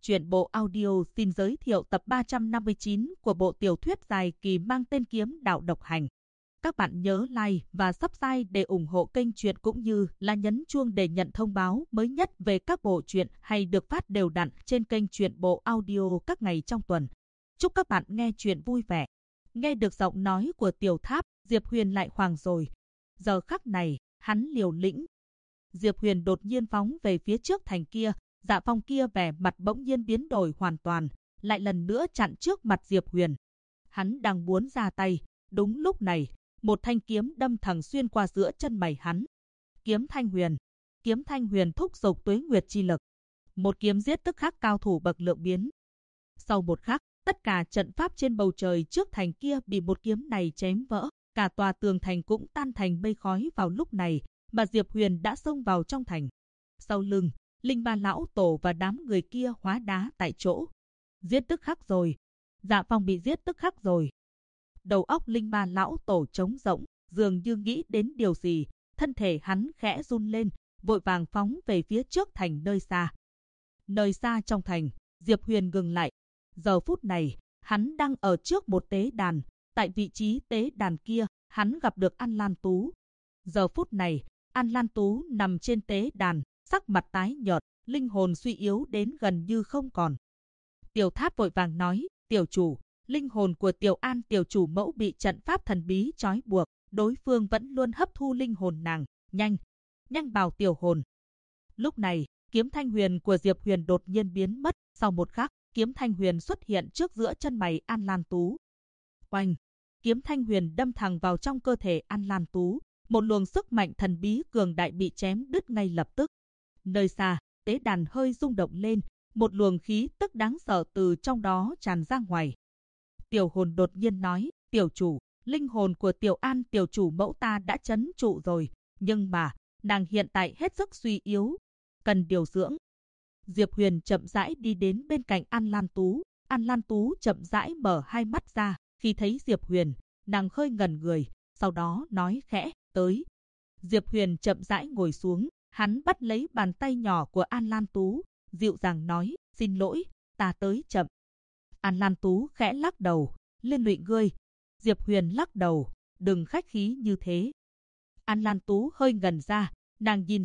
Truyện bộ audio xin giới thiệu tập 359 của bộ tiểu thuyết dài kỳ mang tên Kiếm Đạo Độc Hành. Các bạn nhớ like và subscribe để ủng hộ kênh truyện cũng như là nhấn chuông để nhận thông báo mới nhất về các bộ truyện hay được phát đều đặn trên kênh truyện bộ audio các ngày trong tuần. Chúc các bạn nghe truyện vui vẻ. Nghe được giọng nói của Tiểu Tháp, Diệp Huyền lại hoảng rồi. Giờ khắc này, hắn liều lĩnh. Diệp Huyền đột nhiên phóng về phía trước thành kia. Dạ Phong kia vẻ mặt bỗng nhiên biến đổi hoàn toàn, lại lần nữa chặn trước mặt Diệp Huyền. Hắn đang muốn ra tay, đúng lúc này, một thanh kiếm đâm thẳng xuyên qua giữa chân mày hắn. Kiếm Thanh Huyền thúc giục tuế nguyệt chi lực. Một kiếm giết tức khắc cao thủ bậc lượng biến. Sau một khắc, tất cả trận pháp trên bầu trời trước thành kia bị một kiếm này chém vỡ, cả tòa tường thành cũng tan thành mây khói vào lúc này, mà Diệp Huyền đã xông vào trong thành. Sau lưng, Linh Ba lão tổ và đám người kia hóa đá tại chỗ. Giết tức khắc rồi. Dạ Phong bị giết tức khắc rồi. Đầu óc Linh Ba lão tổ trống rỗng, dường như nghĩ đến điều gì, thân thể hắn khẽ run lên, vội vàng phóng về phía trước thành nơi xa. Nơi xa trong thành, Diệp Huyền ngừng lại. Giờ phút này, hắn đang ở trước một tế đàn. Tại vị trí tế đàn kia, hắn gặp được An Lan Tú. Giờ phút này, An Lan Tú nằm trên tế đàn, sắc mặt tái nhợt, linh hồn suy yếu đến gần như không còn. Tiểu Tháp vội vàng nói, tiểu chủ, linh hồn của Tiểu An tiểu chủ mẫu bị trận pháp thần bí trói buộc, đối phương vẫn luôn hấp thu linh hồn nàng, nhanh bào tiểu hồn. Lúc này, kiếm Thanh Huyền của Diệp Huyền đột nhiên biến mất, sau một khắc, kiếm Thanh Huyền xuất hiện trước giữa chân mày An Lan Tú. Oanh! Kiếm Thanh Huyền đâm thẳng vào trong cơ thể An Lan Tú, một luồng sức mạnh thần bí cường đại bị chém đứt ngay lập tức. Nơi xa, tế đàn hơi rung động lên, một luồng khí tức đáng sợ từ trong đó tràn ra ngoài. Tiểu hồn đột nhiên nói, tiểu chủ, linh hồn của Tiểu An tiểu chủ mẫu ta đã trấn trụ rồi, nhưng mà, nàng hiện tại hết sức suy yếu, cần điều dưỡng. Diệp Huyền chậm rãi đi đến bên cạnh An Lan Tú chậm rãi mở hai mắt ra, khi thấy Diệp Huyền, nàng hơi ngẩn người, sau đó nói khẽ, tới. Diệp Huyền chậm rãi ngồi xuống. Hắn bắt lấy bàn tay nhỏ của An Lan Tú, dịu dàng nói, xin lỗi, ta tới chậm. An Lan Tú khẽ lắc đầu, liên lụy ngươi. Diệp Huyền lắc đầu, đừng khách khí như thế. An Lan Tú hơi ngẩn ra, nàng nhìn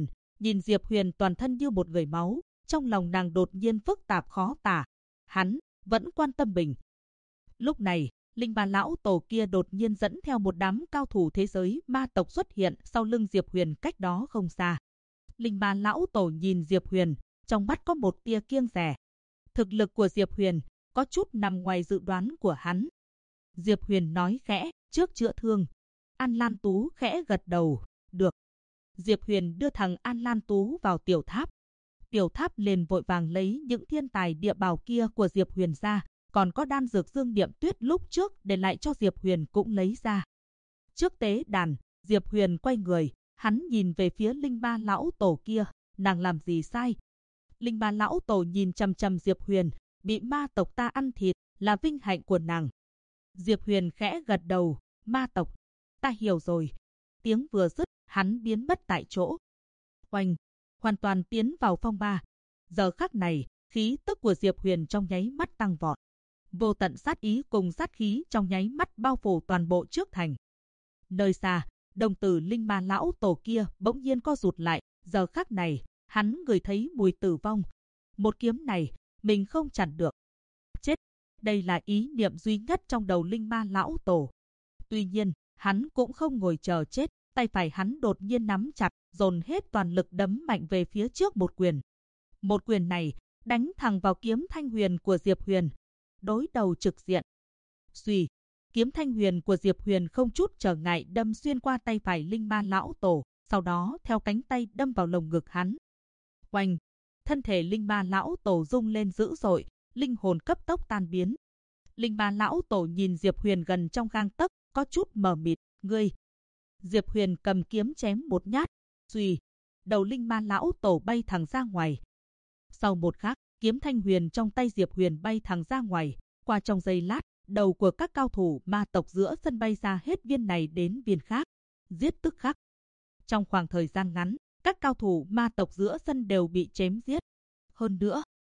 Diệp Huyền toàn thân như một người máu, trong lòng nàng đột nhiên phức tạp khó tả. Hắn vẫn quan tâm mình. Lúc này, Linh Ba lão tổ kia đột nhiên dẫn theo một đám cao thủ thế giới ma tộc xuất hiện sau lưng Diệp Huyền cách đó không xa. Linh Ba lão tổ nhìn Diệp Huyền, trong mắt có một tia kiêng dè. Thực lực của Diệp Huyền có chút nằm ngoài dự đoán của hắn. Diệp Huyền nói khẽ, trước chữa thương. An Lan Tú khẽ gật đầu, được. Diệp Huyền đưa thằng An Lan Tú vào tiểu tháp. Tiểu tháp liền vội vàng lấy những thiên tài địa bảo kia của Diệp Huyền ra. Còn có đan dược dương niệm tuyết lúc trước để lại cho Diệp Huyền cũng lấy ra. Trước tế đàn, Diệp Huyền quay người, hắn nhìn về phía Linh Ba lão tổ kia, nàng làm gì sai? Linh Ba lão tổ nhìn chằm chằm Diệp Huyền, bị ma tộc ta ăn thịt là vinh hạnh của nàng. Diệp Huyền khẽ gật đầu, ma tộc, ta hiểu rồi. Tiếng vừa dứt, hắn biến mất tại chỗ. Oanh, hoàn toàn tiến vào phong ba. Giờ khắc này, khí tức của Diệp Huyền trong nháy mắt tăng vọt. Vô tận sát ý cùng sát khí trong nháy mắt bao phủ toàn bộ trước thành. Nơi xa, đồng tử Linh Ma lão tổ kia bỗng nhiên co rụt lại. Giờ khắc này, hắn ngửi thấy mùi tử vong. Một kiếm này, mình không chặn được. Chết! Đây là ý niệm duy nhất trong đầu Linh Ma lão tổ. Tuy nhiên, hắn cũng không ngồi chờ chết. Tay phải hắn đột nhiên nắm chặt, dồn hết toàn lực đấm mạnh về phía trước một quyền. Một quyền này, đánh thẳng vào kiếm Thanh Huyền của Diệp Huyền. Đối đầu trực diện. Xuy, kiếm Thanh Huyền của Diệp Huyền không chút trở ngại đâm xuyên qua tay phải Linh Ma lão tổ, sau đó theo cánh tay đâm vào lồng ngực hắn. Oanh, thân thể Linh Ma lão tổ rung lên dữ dội, linh hồn cấp tốc tan biến. Linh Ma lão tổ nhìn Diệp Huyền gần trong gang tấc, có chút mờ mịt, ngươi. Diệp Huyền cầm kiếm chém một nhát, xuy, đầu Linh Ma lão tổ bay thẳng ra ngoài. Sau một khắc, kiếm Thanh Huyền trong tay Diệp Huyền bay thẳng ra ngoài, qua trong giây lát, đầu của các cao thủ ma tộc giữa sân bay ra hết viên này đến viên khác, giết tức khắc. Trong khoảng thời gian ngắn, các cao thủ ma tộc giữa sân đều bị chém giết. Hơn nữa,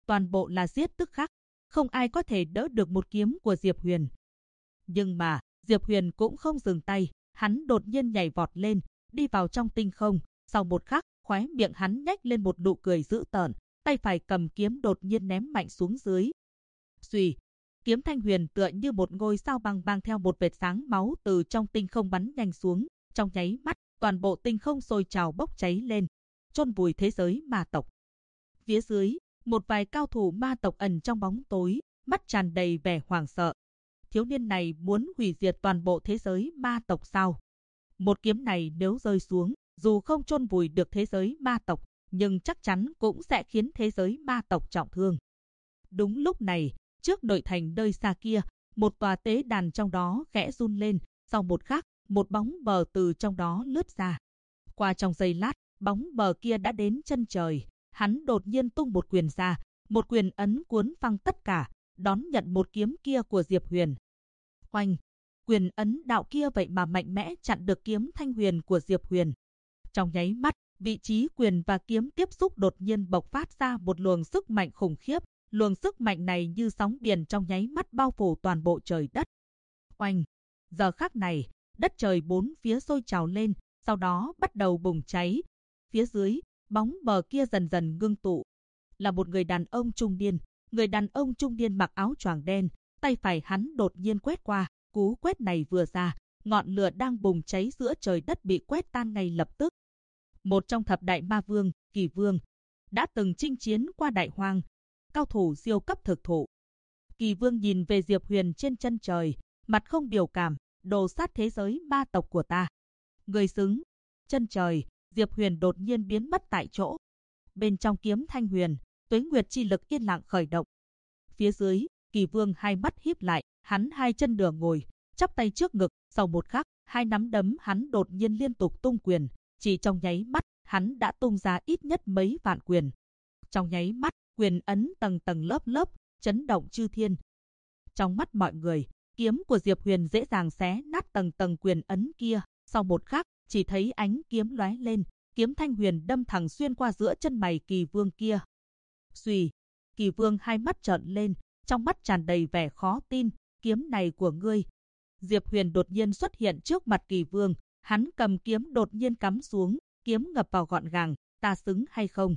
toàn bộ là giết tức khắc, không ai có thể đỡ được một kiếm của Diệp Huyền. Nhưng mà, Diệp Huyền cũng không dừng tay, hắn đột nhiên nhảy vọt lên, đi vào trong tinh không, sau một khắc, khóe miệng hắn nhếch lên một nụ cười dữ tợn, tay phải cầm kiếm đột nhiên ném mạnh xuống dưới. Xuy, kiếm Thanh Huyền tựa như một ngôi sao băng băng theo một vệt sáng máu từ trong tinh không bắn nhanh xuống, trong nháy mắt, toàn bộ tinh không sôi trào bốc cháy lên, chôn vùi thế giới ma tộc. Phía dưới, một vài cao thủ ma tộc ẩn trong bóng tối, mắt tràn đầy vẻ hoảng sợ. Thiếu niên này muốn hủy diệt toàn bộ thế giới ma tộc sao? Một kiếm này nếu rơi xuống, dù không chôn vùi được thế giới ma tộc, nhưng chắc chắn cũng sẽ khiến thế giới ma tộc trọng thương. Đúng lúc này, trước nội thành nơi xa kia, một tòa tế đàn trong đó khẽ run lên, sau một khắc, một bóng mờ từ trong đó lướt ra. Qua trong giây lát, bóng mờ kia đã đến chân trời, hắn đột nhiên tung một quyền ra, một quyền ấn cuốn phăng tất cả, đón nhận một kiếm kia của Diệp Huyền. Oanh! Quyền ấn đạo kia vậy mà mạnh mẽ chặn được kiếm Thanh Huyền của Diệp Huyền. Trong nháy mắt, vị trí quyền và kiếm tiếp xúc đột nhiên bộc phát ra một luồng sức mạnh khủng khiếp. Luồng sức mạnh này như sóng biển trong nháy mắt bao phủ toàn bộ trời đất. Oanh! Giờ khắc này, đất trời bốn phía sôi trào lên, sau đó bắt đầu bùng cháy. Phía dưới, bóng mờ kia dần dần ngưng tụ. Là một người đàn ông trung niên. Người đàn ông trung niên mặc áo choàng đen, tay phải hắn đột nhiên quét qua. Cú quét này vừa ra, ngọn lửa đang bùng cháy giữa trời đất bị quét tan ngay lập tức. Một trong thập đại ma vương, Kỳ Vương, đã từng chinh chiến qua Đại Hoang, cao thủ siêu cấp thực thụ. Kỳ Vương nhìn về Diệp Huyền trên chân trời, mặt không biểu cảm, đồ sát thế giới ma tộc của ta. Người xứng, chân trời, Diệp Huyền đột nhiên biến mất tại chỗ. Bên trong kiếm Thanh Huyền, tuế nguyệt chi lực yên lặng khởi động. Phía dưới, Kỳ Vương hai mắt híp lại, hắn hai chân nửa ngồi, chắp tay trước ngực, sau một khắc, hai nắm đấm hắn đột nhiên liên tục tung quyền, chỉ trong nháy mắt, hắn đã tung ra ít nhất mấy vạn quyền. Trong nháy mắt, quyền ấn tầng tầng lớp lớp, chấn động chư thiên. Trong mắt mọi người, kiếm của Diệp Huyền dễ dàng xé nát tầng tầng quyền ấn kia, sau một khắc, chỉ thấy ánh kiếm lóe lên, kiếm Thanh Huyền đâm thẳng xuyên qua giữa chân mày Kỳ Vương kia. Xuy, Kỳ Vương hai mắt trợn lên, trong mắt tràn đầy vẻ khó tin, kiếm này của ngươi. Diệp Huyền đột nhiên xuất hiện trước mặt Kỳ Vương, hắn cầm kiếm đột nhiên cắm xuống, kiếm ngập vào gọn gàng, ta xứng hay không?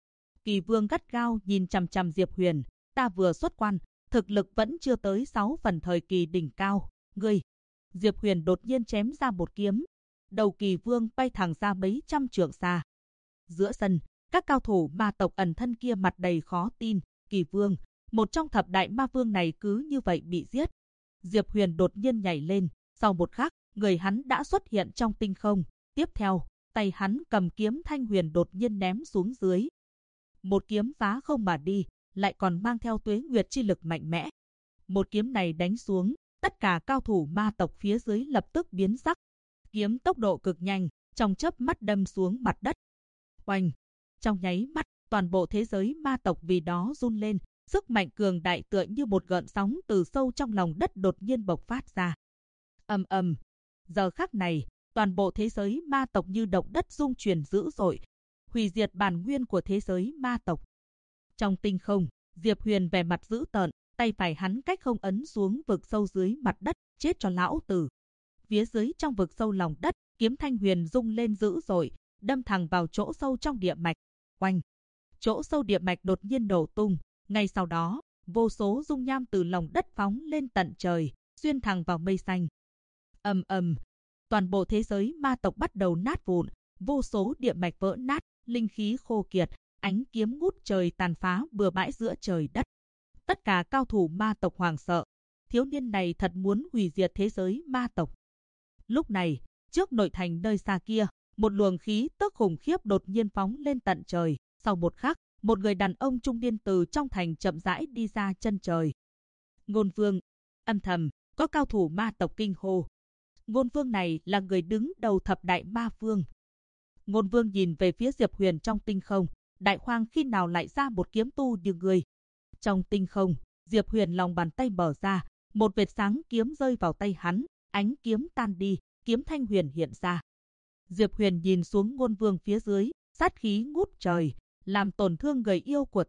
Kỳ Vương gắt gao nhìn chằm chằm Diệp Huyền, ta vừa xuất quan, thực lực vẫn chưa tới 6 phần thời kỳ đỉnh cao, ngươi. Diệp Huyền đột nhiên chém ra một kiếm, đầu Kỳ Vương bay thẳng ra mấy trăm trượng xa. Giữa sân, các cao thủ ma tộc ẩn thân kia mặt đầy khó tin, Kỳ Vương, một trong thập đại ma vương này cứ như vậy bị giết. Diệp Huyền đột nhiên nhảy lên, sau một khắc, người hắn đã xuất hiện trong tinh không, tiếp theo, tay hắn cầm kiếm Thanh Huyền đột nhiên ném xuống dưới. Một kiếm phá không mà đi, lại còn mang theo tuế nguyệt chi lực mạnh mẽ. Một kiếm này đánh xuống, tất cả cao thủ ma tộc phía dưới lập tức biến sắc. Kiếm tốc độ cực nhanh, trong chớp mắt đâm xuống mặt đất. Oanh! Trong nháy mắt, toàn bộ thế giới ma tộc vì đó run lên, sức mạnh cường đại tựa như một gợn sóng từ sâu trong lòng đất đột nhiên bộc phát ra. Ầm ầm! Giờ khắc này, toàn bộ thế giới ma tộc như động đất rung chuyển dữ dội, hủy diệt bản nguyên của thế giới ma tộc. Trong tinh không, Diệp Huyền vẻ mặt dữ tợn, tay phải hắn cách không ấn xuống vực sâu dưới mặt đất, chết cho lão tử. Phía dưới trong vực sâu lòng đất, kiếm Thanh Huyền rung lên dữ dội, đâm thẳng vào chỗ sâu trong địa mạch. Oanh! Chỗ sâu địa mạch đột nhiên nổ tung, ngay sau đó, vô số dung nham từ lòng đất phóng lên tận trời, xuyên thẳng vào mây xanh. Ầm ầm! Toàn bộ thế giới ma tộc bắt đầu nát vụn, vô số địa mạch vỡ nát, linh khí khô kiệt, ánh kiếm ngút trời tàn phá bừa bãi giữa trời đất. Tất cả cao thủ ma tộc hoảng sợ, thiếu niên này thật muốn hủy diệt thế giới ma tộc. Lúc này, trước nội thành nơi xa kia, một luồng khí tức khủng khiếp đột nhiên phóng lên tận trời, sau một khắc, một người đàn ông trung niên từ trong thành chậm rãi đi ra chân trời. Ngôn Vương, âm thầm, có cao thủ ma tộc kinh hô. Ngôn Vương này là người đứng đầu thập đại ma vương. Ngôn Vương nhìn về phía Diệp Huyền trong tinh không, Đại Hoang khi nào lại ra một kiếm tu như người. Trong tinh không, Diệp Huyền lòng bàn tay mở ra, một vệt sáng kiếm rơi vào tay hắn, ánh kiếm tan đi, kiếm Thanh Huyền hiện ra. Diệp Huyền nhìn xuống Ngôn Vương phía dưới, sát khí ngút trời, làm tổn thương người yêu của ta,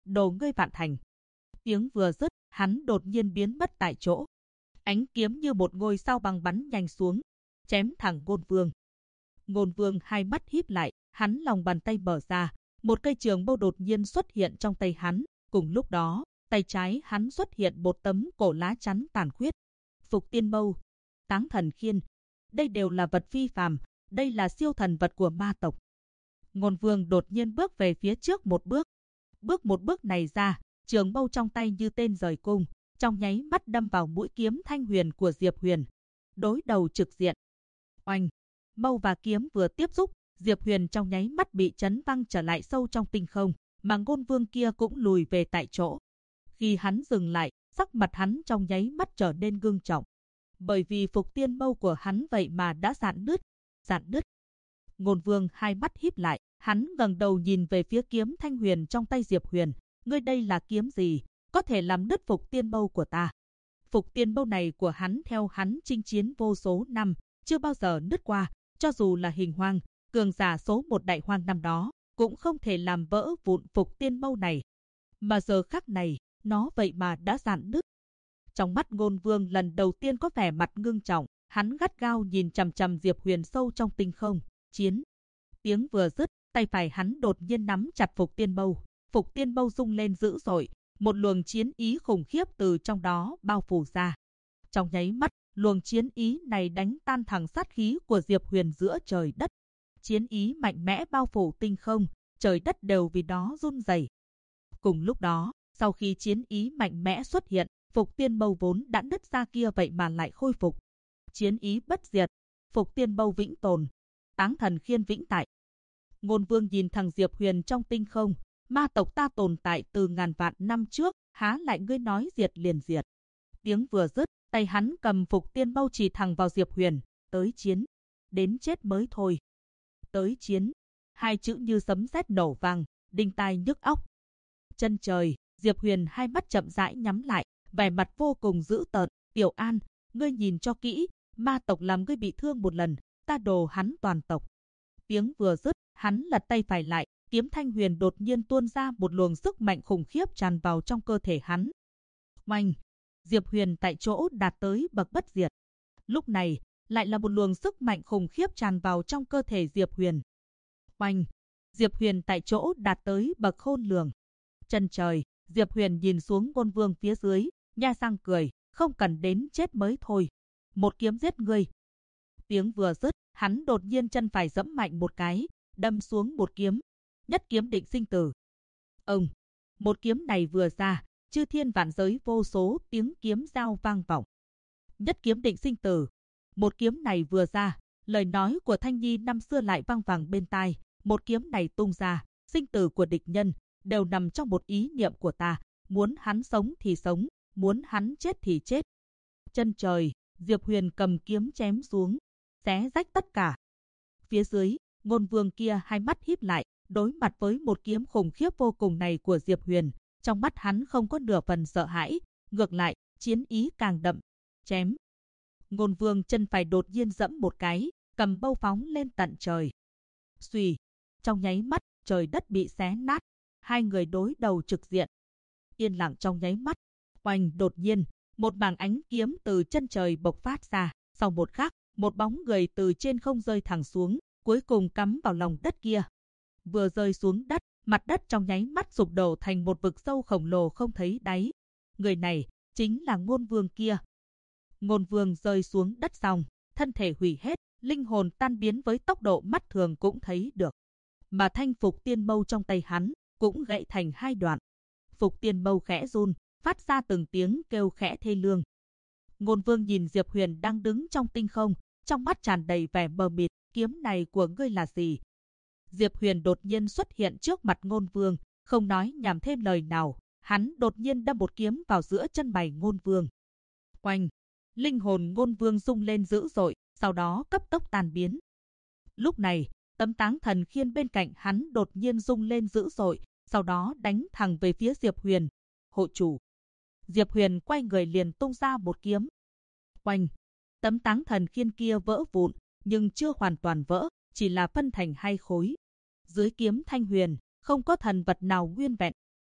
đồ ngươi vạn thành. Tiếng vừa dứt, hắn đột nhiên biến mất tại chỗ. Ánh kiếm như một ngôi sao băng bắn nhanh xuống, chém thẳng Ngôn Vương. Ngôn Vương hai mắt híp lại, hắn lòng bàn tay mở ra, một cây trường mâu đột nhiên xuất hiện trong tay hắn. Cùng lúc đó, tay trái hắn xuất hiện một tấm cổ lá chắn tàn khuyết. Phục Tiên Mâu, Táng Thần Khiên, đây đều là vật phi phàm, đây là siêu thần vật của ma tộc. Ngôn Vương đột nhiên bước về phía trước một bước. Một bước này ra, trường mâu trong tay như tên rời cung, trong nháy mắt đâm vào mũi kiếm thanh huyền của Diệp Huyền. Đối đầu trực diện. Oanh! Mâu và kiếm vừa tiếp xúc, Diệp Huyền trong nháy mắt bị chấn văng trở lại sâu trong tinh không, mà Ngôn Vương kia cũng lùi về tại chỗ. Khi hắn dừng lại, sắc mặt hắn trong nháy mắt trở nên ngưng trọng. Bởi vì Phục Tiên Mâu của hắn vậy mà đã rạn nứt. Ngôn Vương hai mắt híp lại, hắn ngẩng đầu nhìn về phía kiếm thanh huyền trong tay Diệp Huyền. Ngươi đây là kiếm gì, có thể làm nứt Phục Tiên Mâu của ta? Phục Tiên Mâu này của hắn theo hắn chinh chiến vô số năm, chưa bao giờ nứt qua, cho dù là Hình Hoang, cường giả số một Đại Hoang năm đó, cũng không thể làm vỡ vụn Phục Tiên Mâu này. Mà giờ khắc này, nó vậy mà đã rạn nứt. Trong mắt Ngôn Vương lần đầu tiên có vẻ mặt ngưng trọng, hắn gắt gao nhìn chằm chằm Diệp Huyền sâu trong tinh không. Chiến! Tiếng vừa dứt, tay phải hắn đột nhiên nắm chặt Phục Tiên Mâu. Phục Tiên Mâu rung lên dữ dội, một luồng chiến ý khủng khiếp từ trong đó bao phủ ra. Trong nháy mắt, luồng chiến ý này đánh tan thẳng sát khí của Diệp Huyền giữa trời đất. Chiến ý mạnh mẽ bao phủ tinh không, trời đất đều vì đó run rẩy. Cùng lúc đó, sau khi chiến ý mạnh mẽ xuất hiện, Phục Tiên Mâu vốn đã nứt ra kia vậy mà lại khôi phục. Chiến ý bất diệt, Phục Tiên Mâu vĩnh tồn, Táng Thần Khiên vĩnh tại. Ngôn Vương nhìn thằng Diệp Huyền trong tinh không, ma tộc ta tồn tại từ ngàn vạn năm trước, há lại ngươi nói diệt liền diệt. Tiếng vừa dứt, tay hắn cầm Phục Tiên Mâu chỉ thẳng vào Diệp Huyền, tới chiến, đến chết mới thôi. Tới chiến, hai chữ như sấm sét nổ vang, đinh tai nhức óc. Chân trời, Diệp Huyền hai mắt chậm rãi nhắm lại, vẻ mặt vô cùng dữ tợn. Tiểu An, ngươi nhìn cho kỹ, ma tộc làm ngươi bị thương một lần, ta đồ hắn toàn tộc. Tiếng vừa dứt, hắn lật tay phải lại, kiếm thanh huyền đột nhiên tuôn ra một luồng sức mạnh khủng khiếp tràn vào trong cơ thể hắn. Oanh! Diệp Huyền tại chỗ đạt tới bậc bất diệt. Lúc này, lại là một luồng sức mạnh khủng khiếp tràn vào trong cơ thể Diệp Huyền. Oanh! Diệp Huyền tại chỗ đạt tới bậc khôn lường. Chân trời, Diệp Huyền nhìn xuống Ngôn Vương phía dưới, nha răng cười, không cần đến chết mới thôi. Một kiếm giết ngươi. Tiếng vừa dứt, hắn đột nhiên chân phải giẫm mạnh một cái, đâm xuống một kiếm. Nhất kiếm định sinh tử. Một kiếm này vừa ra, chư thiên vạn giới vô số tiếng kiếm giao vang vọng. Nhất kiếm định sinh tử. Một kiếm này vừa ra, lời nói của Thanh Nhi năm xưa lại vang vẳng bên tai. Một kiếm này tung ra, sinh tử của địch nhân đều nằm trong một ý niệm của ta. Muốn hắn sống thì sống, muốn hắn chết thì chết. Chân trời, Diệp Huyền cầm kiếm chém xuống, xé rách tất cả. Phía dưới, Ngôn Vương kia hai mắt híp lại, đối mặt với một kiếm khủng khiếp vô cùng này của Diệp Huyền, trong mắt hắn không có nửa phần sợ hãi, ngược lại, chiến ý càng đậm. Chém! Ngôn Vương chân phải đột nhiên giẫm một cái, cầm bâu phóng lên tận trời. Xuy! Trong nháy mắt, trời đất bị xé nát, hai người đối đầu trực diện. Yên lặng trong nháy mắt, oanh đột nhiên, một mảng ánh kiếm từ chân trời bộc phát ra, sau một khắc, một bóng người từ trên không rơi thẳng xuống, cuối cùng cắm vào lòng đất kia. Vừa rơi xuống đất, mặt đất trong nháy mắt sụp đổ thành một vực sâu khổng lồ không thấy đáy. Người này chính là Ngôn Vương kia. Ngôn Vương rơi xuống đất xong, thân thể hủy hết, linh hồn tan biến với tốc độ mắt thường cũng thấy được. Mà thanh Phục Tiên Mâu trong tay hắn cũng gãy thành hai đoạn. Phục Tiên Mâu khẽ run, phát ra từng tiếng kêu khẽ thê lương. Ngôn Vương nhìn Diệp Huyền đang đứng trong tinh không, trong mắt tràn đầy vẻ mờ mịt, kiếm này của ngươi là gì? Diệp Huyền đột nhiên xuất hiện trước mặt Ngôn Vương, không nói nhảm thêm lời nào, hắn đột nhiên đâm một kiếm vào giữa chân mày Ngôn Vương. Oanh! Linh hồn Ngôn Vương rung lên dữ dội, sau đó cấp tốc tan biến. Lúc này, tấm Táng Thần Khiên bên cạnh hắn đột nhiên rung lên dữ dội, sau đó đánh thẳng về phía Diệp Huyền. Hộ chủ! Diệp Huyền quay người liền tung ra một kiếm. Oanh! Tấm Táng Thần Khiên kia vỡ vụn, nhưng chưa hoàn toàn vỡ, chỉ là phân thành hai khối. Dưới kiếm thanh huyền, không có thần vật nào nguyên vẹn.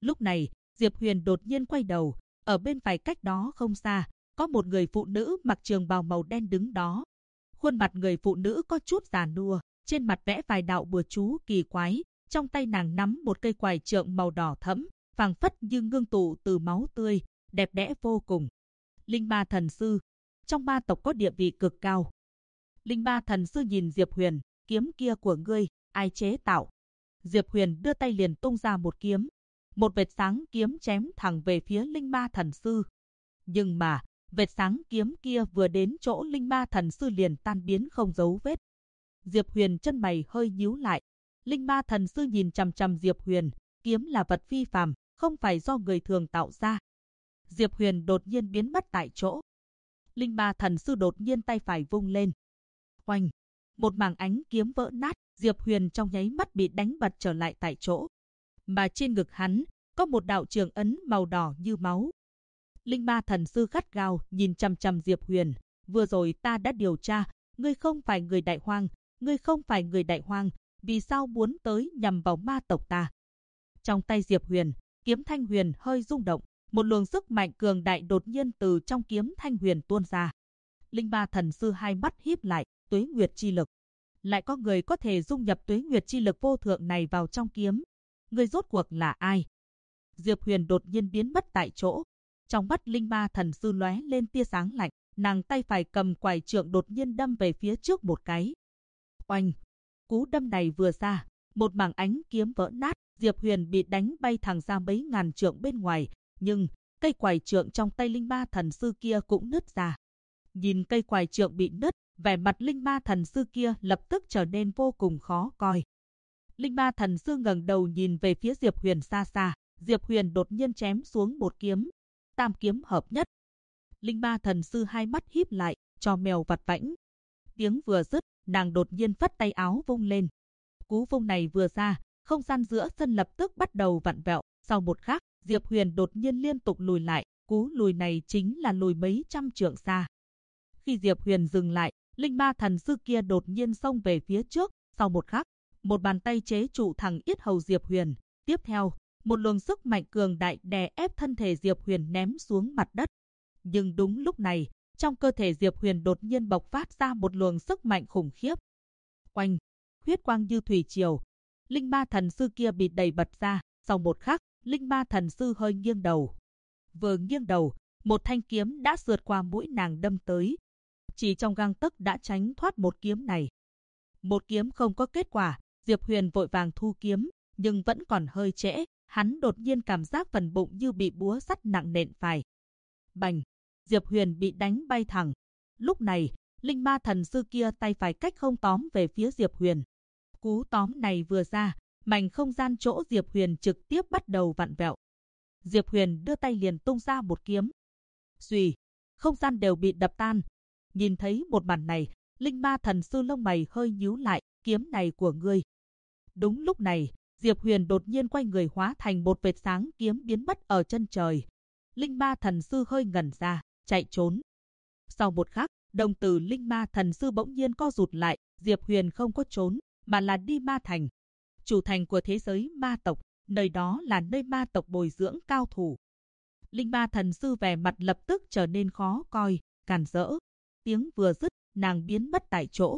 Lúc này, Diệp Huyền đột nhiên quay đầu, ở bên phải cách đó không xa, có một người phụ nữ mặc trường bào màu đen đứng đó. Khuôn mặt người phụ nữ có chút già nua, trên mặt vẽ vài đạo bùa chú kỳ quái, trong tay nàng nắm một cây quài trượng màu đỏ thẫm, phảng phất như ngưng tụ từ máu tươi, đẹp đẽ vô cùng. Linh Ma Thần Sư, trong ma tộc có địa vị cực cao. Linh Ma Thần Sư nhìn Diệp Huyền, kiếm kia của ngươi, ai chế tạo? Diệp Huyền đưa tay liền tung ra một kiếm. Một vệt sáng kiếm chém thẳng về phía Linh Ma Thần Sư. Nhưng mà, vệt sáng kiếm kia vừa đến chỗ Linh Ma Thần Sư liền tan biến không dấu vết. Diệp Huyền chân mày hơi nhíu lại. Linh Ma Thần Sư nhìn chằm chằm Diệp Huyền, kiếm là vật phi phàm, không phải do người thường tạo ra. Diệp Huyền đột nhiên biến mất tại chỗ. Linh Ma Thần Sư đột nhiên tay phải vung lên. Oanh! Một mảng ánh kiếm vỡ nát, Diệp Huyền trong nháy mắt bị đánh bật trở lại tại chỗ. Mà trên ngực hắn, có một đạo trường ấn màu đỏ như máu. Linh Ma Thần Sư gắt gao nhìn chằm chằm Diệp Huyền. Vừa rồi ta đã điều tra, ngươi không phải người Đại Hoang, ngươi không phải người Đại Hoang, vì sao muốn tới nhằm vào ma tộc ta? Trong tay Diệp Huyền, kiếm Thanh Huyền hơi rung động, một luồng sức mạnh cường đại đột nhiên từ trong kiếm Thanh Huyền tuôn ra. Linh Ma Thần Sư hai mắt híp lại, tuế nguyệt chi lực. Lại có người có thể dung nhập tuế nguyệt chi lực vô thượng này vào trong kiếm. Người rốt cuộc là ai? Diệp Huyền đột nhiên biến mất tại chỗ. Trong mắt Linh Ma Thần Sư lóe lên tia sáng lạnh, nàng tay phải cầm quài trượng đột nhiên đâm về phía trước một cái. Oanh! Cú đâm này vừa ra, một mảng ánh kiếm vỡ nát, Diệp Huyền bị đánh bay thẳng ra mấy ngàn trượng bên ngoài, nhưng cây quài trượng trong tay Linh Ma Thần Sư kia cũng nứt ra. Nhìn cây quài trượng bị nứt, vẻ mặt Linh Ma Thần Sư kia lập tức trở nên vô cùng khó coi. Linh Ma Thần Sư ngẩng đầu nhìn về phía Diệp Huyền xa xa, Diệp Huyền đột nhiên chém xuống một kiếm, tam kiếm hợp nhất. Linh Ma Thần Sư hai mắt híp lại, cho mèo vặt vãnh. Tiếng vừa dứt, nàng đột nhiên phất tay áo vung lên. Cú vung này vừa ra, không gian giữa sân lập tức bắt đầu vặn vẹo. Sau một khắc, Diệp Huyền đột nhiên liên tục lùi lại, cú lùi này chính là lùi mấy trăm trượng xa. Khi Diệp Huyền dừng lại, Linh Ma Thần Sư kia đột nhiên xông về phía trước. Sau một khắc, một bàn tay chế trụ thẳng yết hầu Diệp Huyền. Tiếp theo, một luồng sức mạnh cường đại đè ép thân thể Diệp Huyền ném xuống mặt đất. Nhưng đúng lúc này, trong cơ thể Diệp Huyền đột nhiên bộc phát ra một luồng sức mạnh khủng khiếp. Oanh! Huyết quang như thủy triều. Linh Ma Thần Sư kia bị đẩy bật ra. Sau một khắc, Linh Ma Thần Sư hơi nghiêng đầu. Vừa nghiêng đầu, một thanh kiếm đã sượt qua mũi nàng đâm tới. Chỉ trong gang tấc đã tránh thoát một kiếm này. Một kiếm không có kết quả, Diệp Huyền vội vàng thu kiếm, nhưng vẫn còn hơi trễ. Hắn đột nhiên cảm giác phần bụng như bị búa sắt nặng nện phải. Bành! Diệp Huyền bị đánh bay thẳng. Lúc này, Linh Ma Thần Sư kia tay phải cách không tóm về phía Diệp Huyền. Cú tóm này vừa ra, mảnh không gian chỗ Diệp Huyền trực tiếp bắt đầu vặn vẹo. Diệp Huyền đưa tay liền tung ra một kiếm. Xuy! Không gian đều bị đập tan. Nhìn thấy một màn này, Linh Ma Thần Sư lông mày hơi nhíu lại, kiếm này của ngươi. Đúng lúc này, Diệp Huyền đột nhiên quay người hóa thành một vệt sáng kiếm biến mất ở chân trời. Linh Ma Thần Sư hơi ngẩn ra, chạy trốn. Sau một khắc, đồng tử Linh Ma Thần Sư bỗng nhiên co rụt lại, Diệp Huyền không có trốn, mà là đi ma thành. Chủ thành của thế giới ma tộc, nơi đó là nơi ma tộc bồi dưỡng cao thủ. Linh Ma Thần Sư vẻ mặt lập tức trở nên khó coi, càn rỡ. Tiếng vừa dứt, nàng biến mất tại chỗ.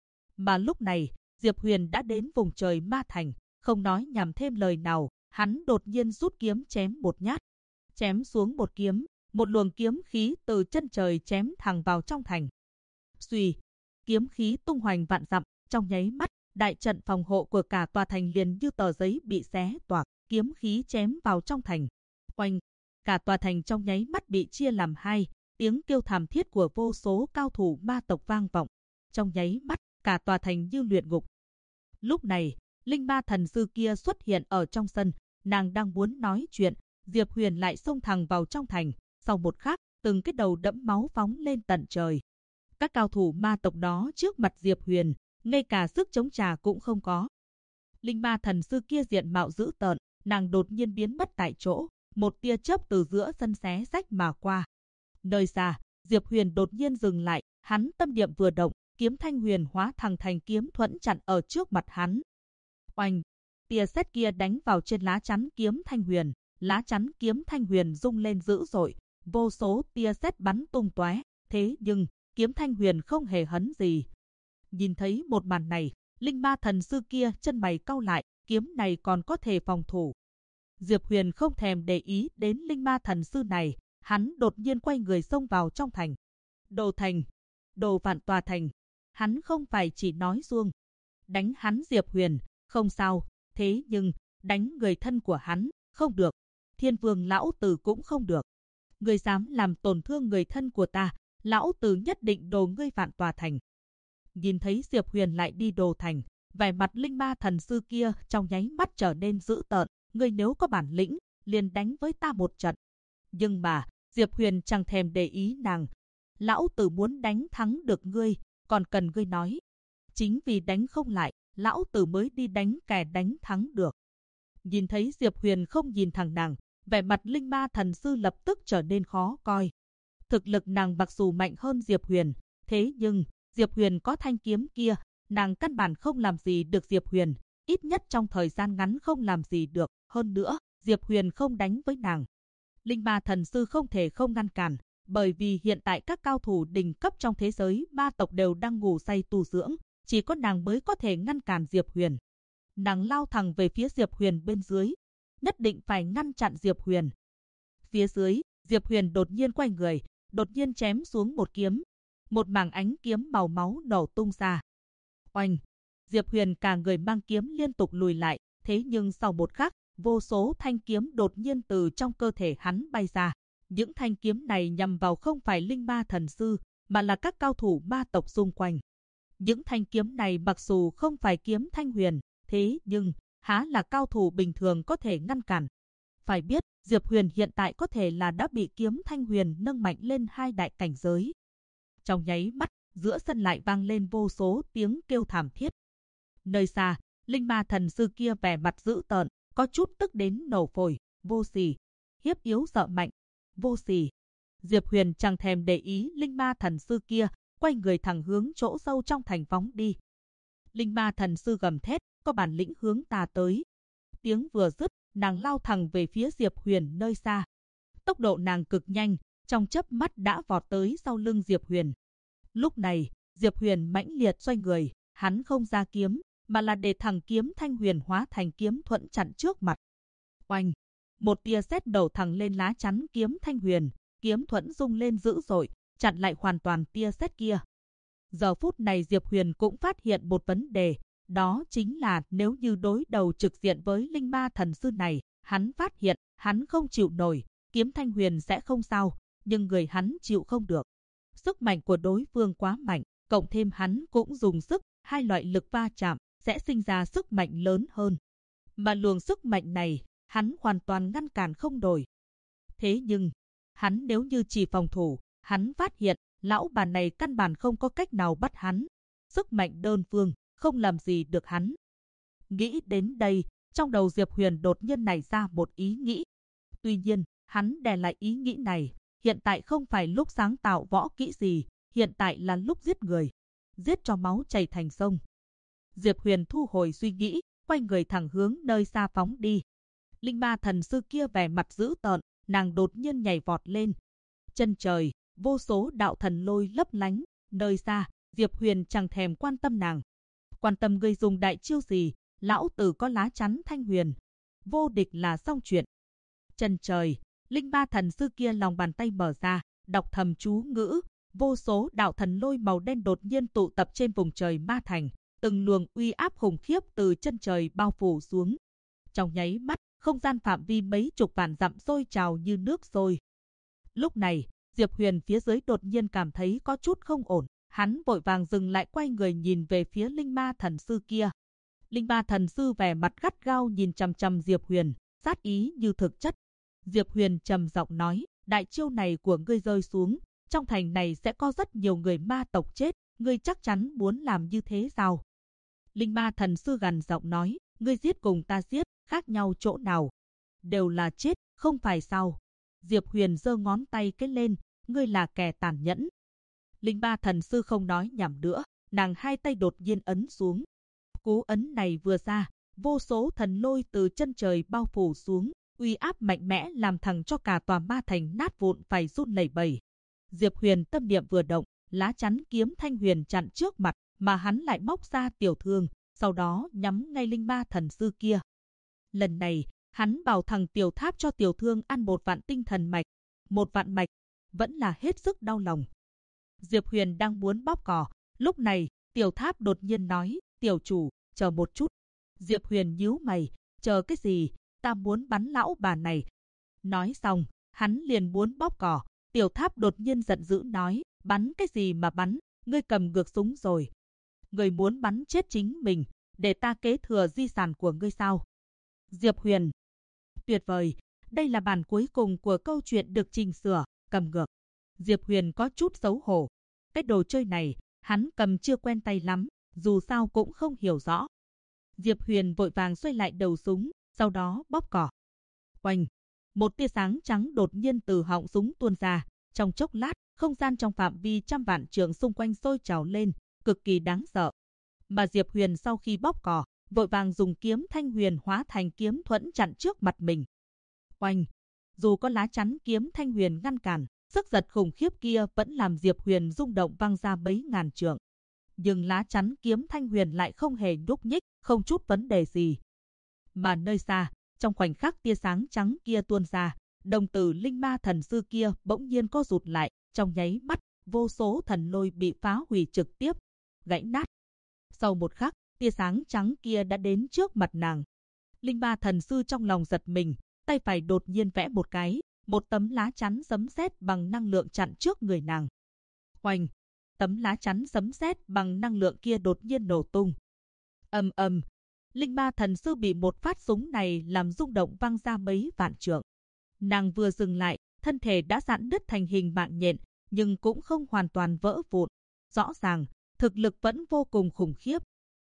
Mà lúc này, Diệp Huyền đã đến vùng trời ma thành, không nói nhằm thêm lời nào, hắn đột nhiên rút kiếm chém một nhát. Chém xuống một kiếm, một luồng kiếm khí từ chân trời chém thẳng vào trong thành. Xuy! Kiếm khí tung hoành vạn dặm, trong nháy mắt, đại trận phòng hộ của cả tòa thành liền như tờ giấy bị xé toạc, kiếm khí chém vào trong thành. Oanh! Cả tòa thành trong nháy mắt bị chia làm hai, tiếng kêu thảm thiết của vô số cao thủ ma tộc vang vọng. Trong nháy mắt, cả tòa thành như luyện ngục. Lúc này, Linh Ma Thần Sư kia xuất hiện ở trong sân, nàng đang muốn nói chuyện, Diệp Huyền lại xông thẳng vào trong thành. Sau một khắc, từng cái đầu đẫm máu phóng lên tận trời. Các cao thủ ma tộc đó trước mặt Diệp Huyền, ngay cả sức chống trả cũng không có. Linh Ma Thần Sư kia diện mạo dữ tợn, nàng đột nhiên biến mất tại chỗ, một tia chớp từ giữa sân xé rách mà qua. Nơi xa, Diệp Huyền đột nhiên dừng lại, hắn tâm niệm vừa động, kiếm Thanh Huyền hóa thành kiếm thuẫn chặn ở trước mặt hắn. Oanh! Tia sét kia đánh vào trên lá chắn kiếm Thanh Huyền, lá chắn kiếm thanh huyền rung lên dữ dội, vô số tia sét bắn tung tóe, thế nhưng kiếm thanh huyền không hề hấn gì. Nhìn thấy một màn này, linh ma thần sư kia chân mày cau lại, kiếm này còn có thể phòng thủ. Diệp Huyền không thèm để ý đến linh ma thần sư này, hắn đột nhiên quay người xông vào trong thành. Đồ thành, đồ vạn tòa thành, hắn không phải chỉ nói suông. Đánh hắn Diệp Huyền, không sao, thế nhưng đánh người thân của hắn, không được. Thiên Vương lão tử cũng không được. Người dám làm tổn thương người thân của ta, lão tử nhất định đồ ngươi vạn tòa thành. Nhìn thấy Diệp Huyền lại đi đồ thành, vẻ mặt linh ma thần sư kia trong nháy mắt trở nên dữ tợn. Ngươi nếu có bản lĩnh, liền đánh với ta một trận. Nhưng mà, Diệp Huyền chẳng thèm để ý nàng. Lão tử muốn đánh thắng được ngươi, còn cần ngươi nói. Chính vì đánh không lại, lão tử mới đi đánh kẻ đánh thắng được. Nhìn thấy Diệp Huyền không nhìn thẳng nàng, vẻ mặt linh ma thần sư lập tức trở nên khó coi. Thực lực nàng mặc dù mạnh hơn Diệp Huyền, thế nhưng Diệp Huyền có thanh kiếm kia, nàng căn bản không làm gì được Diệp Huyền, ít nhất trong thời gian ngắn không làm gì được. Hơn nữa, Diệp Huyền không đánh với nàng. Linh ma thần sư không thể không ngăn cản, bởi vì hiện tại các cao thủ đỉnh cấp trong thế giới ma tộc đều đang ngủ say tu dưỡng, chỉ có nàng mới có thể ngăn cản Diệp Huyền. Nàng lao thẳng về phía Diệp Huyền bên dưới, nhất định phải ngăn chặn Diệp Huyền. Phía dưới, Diệp Huyền đột nhiên quay người, đột nhiên chém xuống một kiếm. Một mảng ánh kiếm màu máu nổ tung ra. Oanh! Diệp Huyền cả người mang kiếm liên tục lùi lại, thế nhưng sau một khắc, vô số thanh kiếm đột nhiên từ trong cơ thể hắn bay ra. Những thanh kiếm này nhằm vào không phải linh ma thần sư, mà là các cao thủ ma tộc xung quanh. Những thanh kiếm này mặc dù không phải kiếm thanh huyền, thế nhưng há là cao thủ bình thường có thể ngăn cản. Phải biết, Diệp Huyền hiện tại có thể là đã bị kiếm thanh huyền nâng mạnh lên 2 đại cảnh giới. Trong nháy mắt, giữa sân lại vang lên vô số tiếng kêu thảm thiết. Nơi xa, linh ma thần sư kia vẻ mặt dữ tợn, có chút tức đến nổ phổi, vô sỉ, hiếp yếu sợ mạnh, vô sỉ. Diệp Huyền chẳng thèm để ý linh ma thần sư kia, quay người thẳng hướng chỗ sâu trong thành phóng đi. Linh ma thần sư gầm thét, có bản lĩnh hướng ta tới. Tiếng vừa dứt, nàng lao thẳng về phía Diệp Huyền nơi xa. Tốc độ nàng cực nhanh, trong chớp mắt đã vọt tới sau lưng Diệp Huyền. Lúc này, Diệp Huyền mãnh liệt xoay người, hắn không ra kiếm, mà là để thẳng kiếm thanh huyền hóa thành kiếm thuẫn chặn trước mặt. Oanh! Một tia sét đổ thẳng lên lá chắn kiếm thanh huyền, kiếm thuẫn rung lên dữ dội, chặn lại hoàn toàn tia sét kia. Giờ phút này Diệp Huyền cũng phát hiện một vấn đề, đó chính là nếu như đối đầu trực diện với linh ma thần sư này, hắn phát hiện hắn không chịu nổi, kiếm thanh huyền sẽ không sao, nhưng người hắn chịu không được. Sức mạnh của đối phương quá mạnh, cộng thêm hắn cũng dùng sức, hai loại lực va chạm sẽ sinh ra sức mạnh lớn hơn. Mà luồng sức mạnh này, hắn hoàn toàn ngăn cản không nổi. Thế nhưng, hắn nếu như chỉ phòng thủ, hắn phát hiện lão bà này căn bản không có cách nào bắt hắn. Sức mạnh đơn phương, không làm gì được hắn. Nghĩ đến đây, trong đầu Diệp Huyền đột nhiên nảy ra một ý nghĩ. Tuy nhiên, hắn đè lại ý nghĩ này, hiện tại không phải lúc sáng tạo võ kỹ gì, hiện tại là lúc giết người. Giết cho máu chảy thành sông. Diệp Huyền thu hồi suy nghĩ, quay người thẳng hướng nơi xa phóng đi. Linh ma thần sư kia vẻ mặt dữ tợn, nàng đột nhiên nhảy vọt lên. Chân trời, vô số đạo thần lôi lấp lánh, nơi xa, Diệp Huyền chẳng thèm quan tâm nàng. Quan tâm ngươi dùng đại chiêu gì, lão tử có lá chắn thanh huyền. Vô địch là xong chuyện. Chân trời, linh ma thần sư kia lòng bàn tay mở ra, đọc thầm chú ngữ, vô số đạo thần lôi màu đen đột nhiên tụ tập trên vùng trời ma thành, từng luồng uy áp khủng khiếp từ chân trời bao phủ xuống. Trong nháy mắt, không gian phạm vi mấy chục vạn dặm sôi trào như nước sôi. Lúc này, Diệp Huyền phía dưới đột nhiên cảm thấy có chút không ổn, hắn vội vàng dừng lại quay người nhìn về phía linh ma thần sư kia. Linh ma thần sư vẻ mặt gắt gao nhìn chằm chằm Diệp Huyền, sát ý như thực chất. Diệp Huyền trầm giọng nói, đại chiêu này của ngươi rơi xuống, trong thành này sẽ có rất nhiều người ma tộc chết, ngươi chắc chắn muốn làm như thế sao? Linh ma thần sư gằn giọng nói, ngươi giết cùng ta giết, khác nhau chỗ nào? Đều là chết, không phải sao? Diệp Huyền giơ ngón tay cái lên, ngươi là kẻ tàn nhẫn. Linh ma thần sư không nói nhảm nữa, nàng hai tay đột nhiên ấn xuống. Cú ấn này vừa ra, vô số thần lôi từ chân trời bao phủ xuống, uy áp mạnh mẽ làm thẳng cho cả tòa ma thành nát vụn phải run lẩy bẩy. Diệp Huyền tâm niệm vừa động, lá chắn kiếm thanh huyền chặn trước mặt, mà hắn lại móc ra tiểu thương, sau đó nhắm ngay linh ma thần sư kia. Lần này, hắn bảo thằng tiểu tháp cho tiểu thương ăn 1 vạn tinh thần mạch. 1 vạn mạch, vẫn là hết sức đau lòng. Diệp Huyền đang muốn bóp cò, lúc này, tiểu tháp đột nhiên nói, tiểu chủ, chờ một chút. Diệp Huyền nhíu mày, chờ cái gì, ta muốn bắn lão bà này. Nói xong, hắn liền muốn bóp cò, tiểu tháp đột nhiên giận dữ nói, bắn cái gì mà bắn, ngươi cầm ngược súng rồi. Ngươi muốn bắn chết chính mình, để ta kế thừa di sản của ngươi sao? Diệp Huyền, tuyệt vời, đây là bản cuối cùng của câu chuyện được chỉnh sửa, cầm ngược. Diệp Huyền có chút xấu hổ. Cái đồ chơi này, hắn cầm chưa quen tay lắm, dù sao cũng không hiểu rõ. Diệp Huyền vội vàng xoay lại đầu súng, sau đó bóp cò. Oanh! Một tia sáng trắng đột nhiên từ họng súng tuôn ra. Trong chốc lát, không gian trong phạm vi trăm vạn trượng xung quanh sôi trào lên, cực kỳ đáng sợ. Mà Diệp Huyền sau khi bóp cò, vội vàng dùng kiếm thanh huyền hóa thành kiếm thuẫn chặn trước mặt mình. Oanh! Dù có lá chắn kiếm thanh huyền ngăn cản, sức giật khủng khiếp kia vẫn làm Diệp Huyền rung động văng ra mấy ngàn trượng. Nhưng lá chắn kiếm thanh huyền lại không hề nhúc nhích, không chút vấn đề gì. Mà nơi xa, trong khoảnh khắc tia sáng trắng kia tuôn ra, đồng tử linh ma thần sư kia bỗng nhiên co rụt lại, trong nháy mắt, vô số thần lôi bị phá hủy trực tiếp, gãy nát. Sau một khắc, tia sáng trắng kia đã đến trước mặt nàng. Linh ma thần sư trong lòng giật mình, tay phải đột nhiên vẽ một cái, một tấm lá chắn sấm sét bằng năng lượng chặn trước người nàng. Oanh! Tấm lá chắn sấm sét bằng năng lượng kia đột nhiên nổ tung. Ầm ầm! Linh ma thần sư bị một phát súng này làm rung động văng ra mấy vạn trượng. Nàng vừa dừng lại, thân thể đã giãn nứt thành hình mạng nhện, nhưng cũng không hoàn toàn vỡ vụn. Rõ ràng, thực lực vẫn vô cùng khủng khiếp.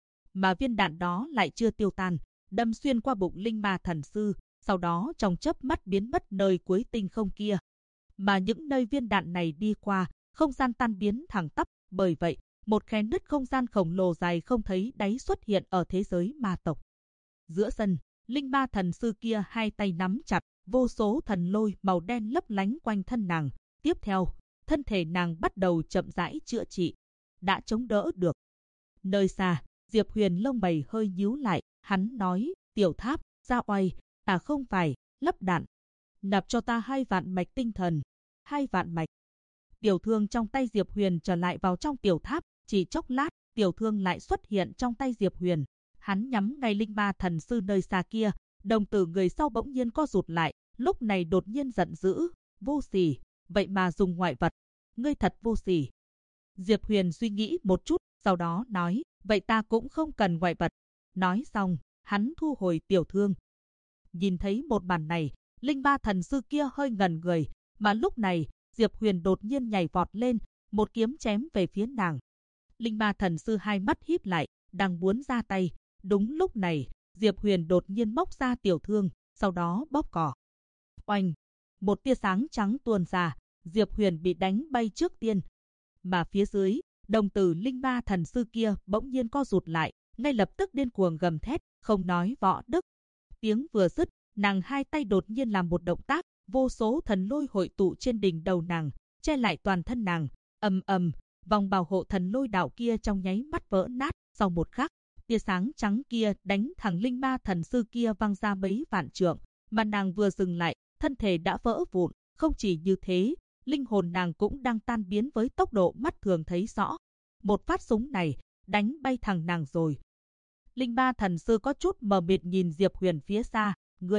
Mà viên đạn đó lại chưa tiêu tan, đâm xuyên qua bụng linh ma thần sư, sau đó trong chớp mắt biến mất nơi cuối tinh không kia. Mà những nơi viên đạn này đi qua, không gian tan biến thẳng tắp, bởi vậy, một khe nứt không gian khổng lồ dài không thấy đáy xuất hiện ở thế giới ma tộc. Giữa sân, linh ma thần sư kia hai tay nắm chặt, vô số thần lôi màu đen lấp lánh quanh thân nàng. Tiếp theo, thân thể nàng bắt đầu chậm rãi chữa trị, đã chống đỡ được. Nơi xa, Diệp Huyền lông mày hơi nhíu lại, hắn nói, tiểu tháp, ra oai, ta không phải, lấp đạn. Nạp cho ta 2 vạn mạch tinh thần. 2 vạn mạch. Tiểu thương trong tay Diệp Huyền trở lại vào trong tiểu tháp, chỉ chốc lát, tiểu thương lại xuất hiện trong tay Diệp Huyền. Hắn nhắm ngay linh ma thần sư nơi xa kia, đồng tử người sau bỗng nhiên co rụt lại, lúc này đột nhiên giận dữ, vô sỉ, vậy mà dùng ngoại vật, ngươi thật vô sỉ. Diệp Huyền suy nghĩ một chút, sau đó nói, vậy ta cũng không cần ngoại vật. Nói xong, hắn thu hồi tiểu thương. Nhìn thấy một màn này, linh ma thần sư kia hơi ngẩn người, mà lúc này, Diệp Huyền đột nhiên nhảy vọt lên, một kiếm chém về phía nàng. Linh ma thần sư hai mắt híp lại, đang muốn ra tay. Đúng lúc này, Diệp Huyền đột nhiên móc ra tiểu thương, sau đó bóp cò. Oanh! Một tia sáng trắng tuôn ra, Diệp Huyền bị đánh bay trước tiên. Mà phía dưới, đồng tử linh ma thần sư kia bỗng nhiên co rụt lại, ngay lập tức điên cuồng gầm thét, không nói võ đức. Tiếng vừa dứt, nàng hai tay đột nhiên làm một động tác, vô số thần lôi hội tụ trên đỉnh đầu nàng, che lại toàn thân nàng. Ầm ầm, vòng bảo hộ thần lôi đạo kia trong nháy mắt vỡ nát. Sau một khắc, tia sáng trắng kia đánh thẳng linh ma thần sư kia văng ra mấy vạn trượng, mà nàng vừa dừng lại, thân thể đã vỡ vụn. Không chỉ như thế, linh hồn nàng cũng đang tan biến với tốc độ mắt thường thấy rõ. Một phát súng này đánh bay thẳng nàng rồi. Linh ma thần sư có chút mờ mịt nhìn Diệp Huyền phía xa,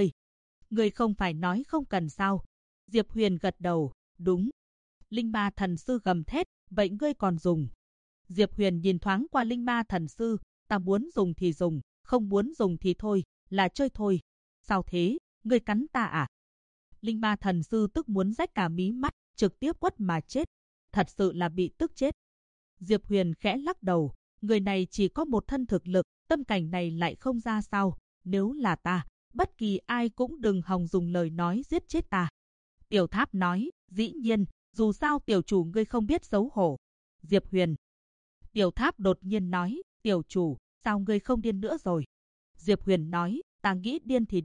ngươi không phải nói không cần sao? Diệp Huyền gật đầu, đúng. Linh ma thần sư gầm thét, vậy ngươi còn dùng? Diệp Huyền nhìn thoáng qua linh ma thần sư, ta muốn dùng thì dùng, không muốn dùng thì thôi, là chơi thôi. Sao thế, ngươi cắn ta à? Linh ma thần sư tức muốn rách cả mí mắt, trực tiếp quất mà chết. Thật sự là bị tức chết. Diệp Huyền khẽ lắc đầu, người này chỉ có một thân thực lực, tâm cảnh này lại không ra sao. Nếu là ta, bất kỳ ai cũng đừng hòng dùng lời nói giết chết ta. Tiểu tháp nói, dĩ nhiên, dù sao tiểu chủ ngươi không biết xấu hổ. Diệp Huyền. Tiểu tháp đột nhiên nói, tiểu chủ, sao ngươi không điên nữa rồi? Diệp Huyền nói, ta nghĩ điên thì điên,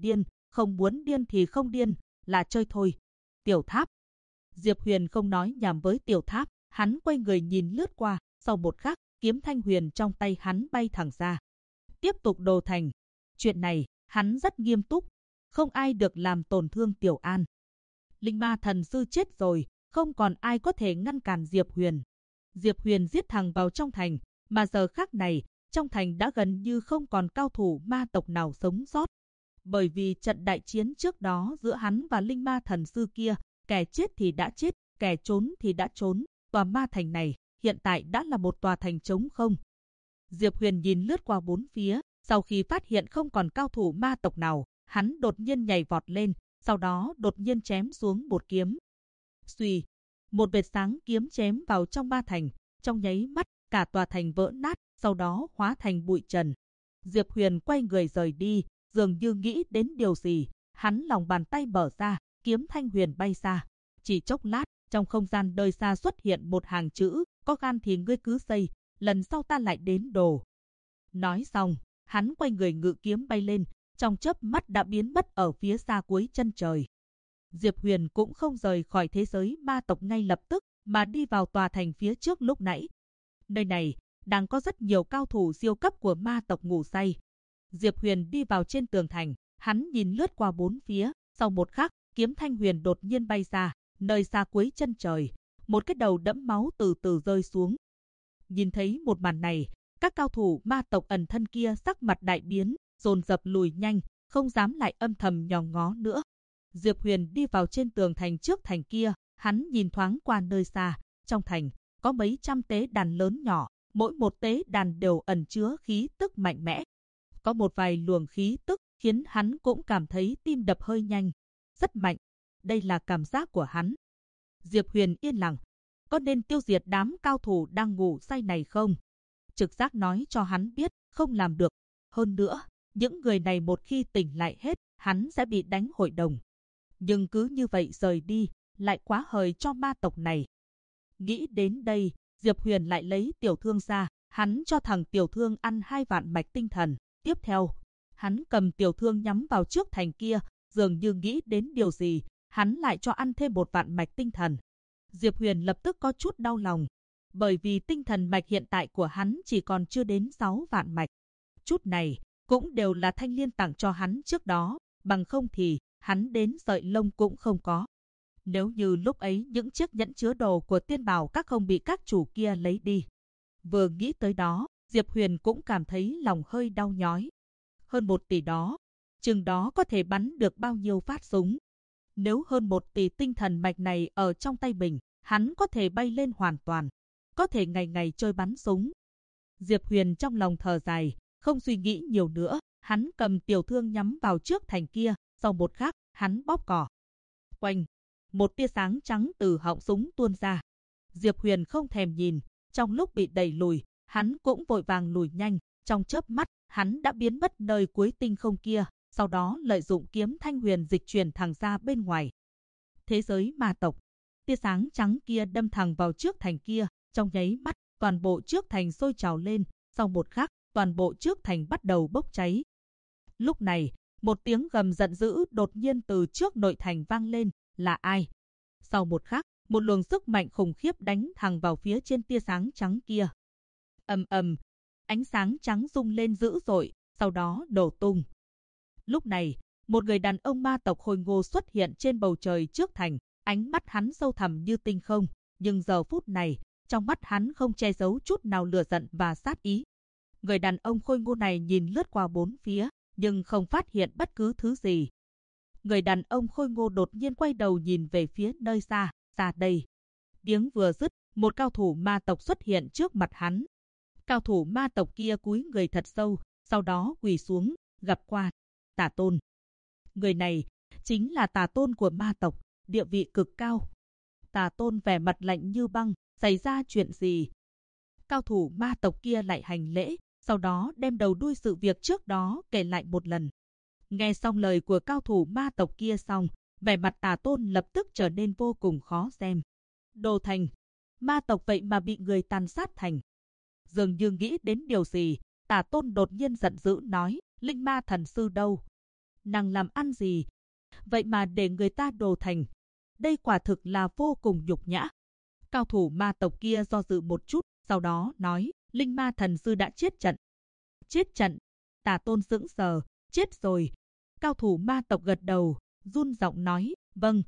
không muốn điên thì không điên, là chơi thôi. Tiểu Tháp. Diệp Huyền không nói nhảm với Tiểu Tháp, hắn quay người nhìn lướt qua, sau một khắc, kiếm thanh huyền trong tay hắn bay thẳng ra. Tiếp tục đồ thành. Chuyện này, hắn rất nghiêm túc, không ai được làm tổn thương Tiểu An. Linh ma thần sư chết rồi, không còn ai có thể ngăn cản Diệp Huyền. Diệp Huyền giết thẳng vào trong thành, mà giờ khắc này, trong thành đã gần như không còn cao thủ ma tộc nào sống sót. Bởi vì trận đại chiến trước đó giữa hắn và linh ma thần sư kia, kẻ chết thì đã chết, kẻ trốn thì đã trốn, tòa ma thành này hiện tại đã là một tòa thành trống không. Diệp Huyền nhìn lướt qua bốn phía, sau khi phát hiện không còn cao thủ ma tộc nào, hắn đột nhiên nhảy vọt lên, sau đó đột nhiên chém xuống một kiếm. Xuy, một vệt sáng kiếm chém vào trong ma thành, trong nháy mắt cả tòa thành vỡ nát, sau đó hóa thành bụi trần. Diệp Huyền quay người rời đi, dường như nghĩ đến điều gì, hắn lòng bàn tay mở ra, kiếm thanh huyền bay xa. Chỉ chốc lát, trong không gian nơi xa xuất hiện một hàng chữ, có gan thì ngươi cứ xây, lần sau ta lại đến đồ. Nói xong, hắn quay người ngự kiếm bay lên, trong chớp mắt đã biến mất ở phía xa cuối chân trời. Diệp Huyền cũng không rời khỏi thế giới ma tộc ngay lập tức, mà đi vào tòa thành phía trước lúc nãy. Nơi này, đang có rất nhiều cao thủ siêu cấp của ma tộc ngủ say. Diệp Huyền đi vào trên tường thành, hắn nhìn lướt qua bốn phía, sau một khắc, kiếm thanh huyền đột nhiên bay ra, nơi xa cuối chân trời, một cái đầu đẫm máu từ từ rơi xuống. Nhìn thấy một màn này, các cao thủ ma tộc ẩn thân kia sắc mặt đại biến, dồn dập lùi nhanh, không dám lại âm thầm nhòm ngó nữa. Diệp Huyền đi vào trên tường thành trước thành kia, hắn nhìn thoáng qua nơi xa, trong thành có mấy trăm tế đàn lớn nhỏ, mỗi một tế đàn đều ẩn chứa khí tức mạnh mẽ. Có một vài luồng khí tức khiến hắn cũng cảm thấy tim đập hơi nhanh, rất mạnh. Đây là cảm giác của hắn. Diệp Huyền yên lặng, có nên tiêu diệt đám cao thủ đang ngủ say này không? Trực giác nói cho hắn biết không làm được. Hơn nữa, những người này một khi tỉnh lại hết, hắn sẽ bị đánh hội đồng. Nhưng cứ như vậy rời đi, lại quá hời cho ma tộc này. Nghĩ đến đây, Diệp Huyền lại lấy tiểu thương ra, hắn cho thằng tiểu thương ăn 2 vạn mạch tinh thần. Tiếp theo, hắn cầm tiểu thương nhắm vào trước thành kia, dường như nghĩ đến điều gì, hắn lại cho ăn thêm 1 vạn mạch tinh thần. Diệp Huyền lập tức có chút đau lòng, bởi vì tinh thần mạch hiện tại của hắn chỉ còn chưa đến 6 vạn mạch. Chút này cũng đều là Thanh Liên tặng cho hắn trước đó, bằng không thì hắn đến sợi lông cũng không có. Nếu như lúc ấy những chiếc nhẫn chứa đồ của tiên bảo các không bị các chủ kia lấy đi. Vừa nghĩ tới đó, Diệp Huyền cũng cảm thấy lòng hơi đau nhói. Hơn 1 tỷ đó, chừng đó có thể bắn được bao nhiêu phát súng. Nếu hơn 1 tỷ tinh thần mạch này ở trong tay mình, hắn có thể bay lên hoàn toàn, có thể ngày ngày chơi bắn súng. Diệp Huyền trong lòng thở dài, không suy nghĩ nhiều nữa, hắn cầm tiểu thương nhắm vào trước thành kia, sau một khắc, hắn bóp cò. Oanh, một tia sáng trắng từ họng súng tuôn ra. Diệp Huyền không thèm nhìn, trong lúc bị đẩy lùi, hắn cũng vội vàng lùi nhanh, trong chớp mắt, hắn đã biến mất nơi cuối tinh không kia, sau đó lợi dụng kiếm thanh huyền dịch chuyển thẳng ra bên ngoài. Thế giới ma tộc, tia sáng trắng kia đâm thẳng vào trước thành kia, trong nháy mắt, toàn bộ trước thành sôi trào lên, sau một khắc, toàn bộ trước thành bắt đầu bốc cháy. Lúc này, một tiếng gầm giận dữ đột nhiên từ trước nội thành vang lên, là ai? Sau một khắc, một luồng sức mạnh khủng khiếp đánh thẳng vào phía trên tia sáng trắng kia. Ầm ầm, ánh sáng trắng rung lên dữ dội, sau đó nổ tung. Lúc này, một người đàn ông ma tộc khôi ngô xuất hiện trên bầu trời trước thành, ánh mắt hắn sâu thẳm như tinh không, nhưng giờ phút này, trong mắt hắn không che giấu chút nào lửa giận và sát ý. Người đàn ông khôi ngô này nhìn lướt qua bốn phía, nhưng không phát hiện bất cứ thứ gì. Người đàn ông khôi ngô đột nhiên quay đầu nhìn về phía nơi xa, ra đây. Tiếng vừa dứt, một cao thủ ma tộc xuất hiện trước mặt hắn. Cao thủ ma tộc kia cúi người thật sâu, sau đó quỳ xuống, gặp qua Tà Tôn. Người này chính là Tà Tôn của ma tộc, địa vị cực cao. Tà Tôn vẻ mặt lạnh như băng, xảy ra chuyện gì? Cao thủ ma tộc kia lại hành lễ, sau đó đem đầu đuôi sự việc trước đó kể lại một lần. Nghe xong lời của cao thủ ma tộc kia xong, vẻ mặt Tà Tôn lập tức trở nên vô cùng khó xem. Đồ thành, ma tộc vậy mà bị người tàn sát thành. Dường như nghĩ đến điều gì, Tà Tôn đột nhiên giận dữ nói, linh ma thần sư đâu? nàng làm ăn gì? Vậy mà để người ta đồ thành. Đây quả thực là vô cùng nhục nhã. Cao thủ ma tộc kia do dự một chút, sau đó nói, Linh Ma Thần Sư đã chết trận. Chết trận? Tà Tôn sững sờ, chết rồi. Cao thủ ma tộc gật đầu, run giọng nói, vâng.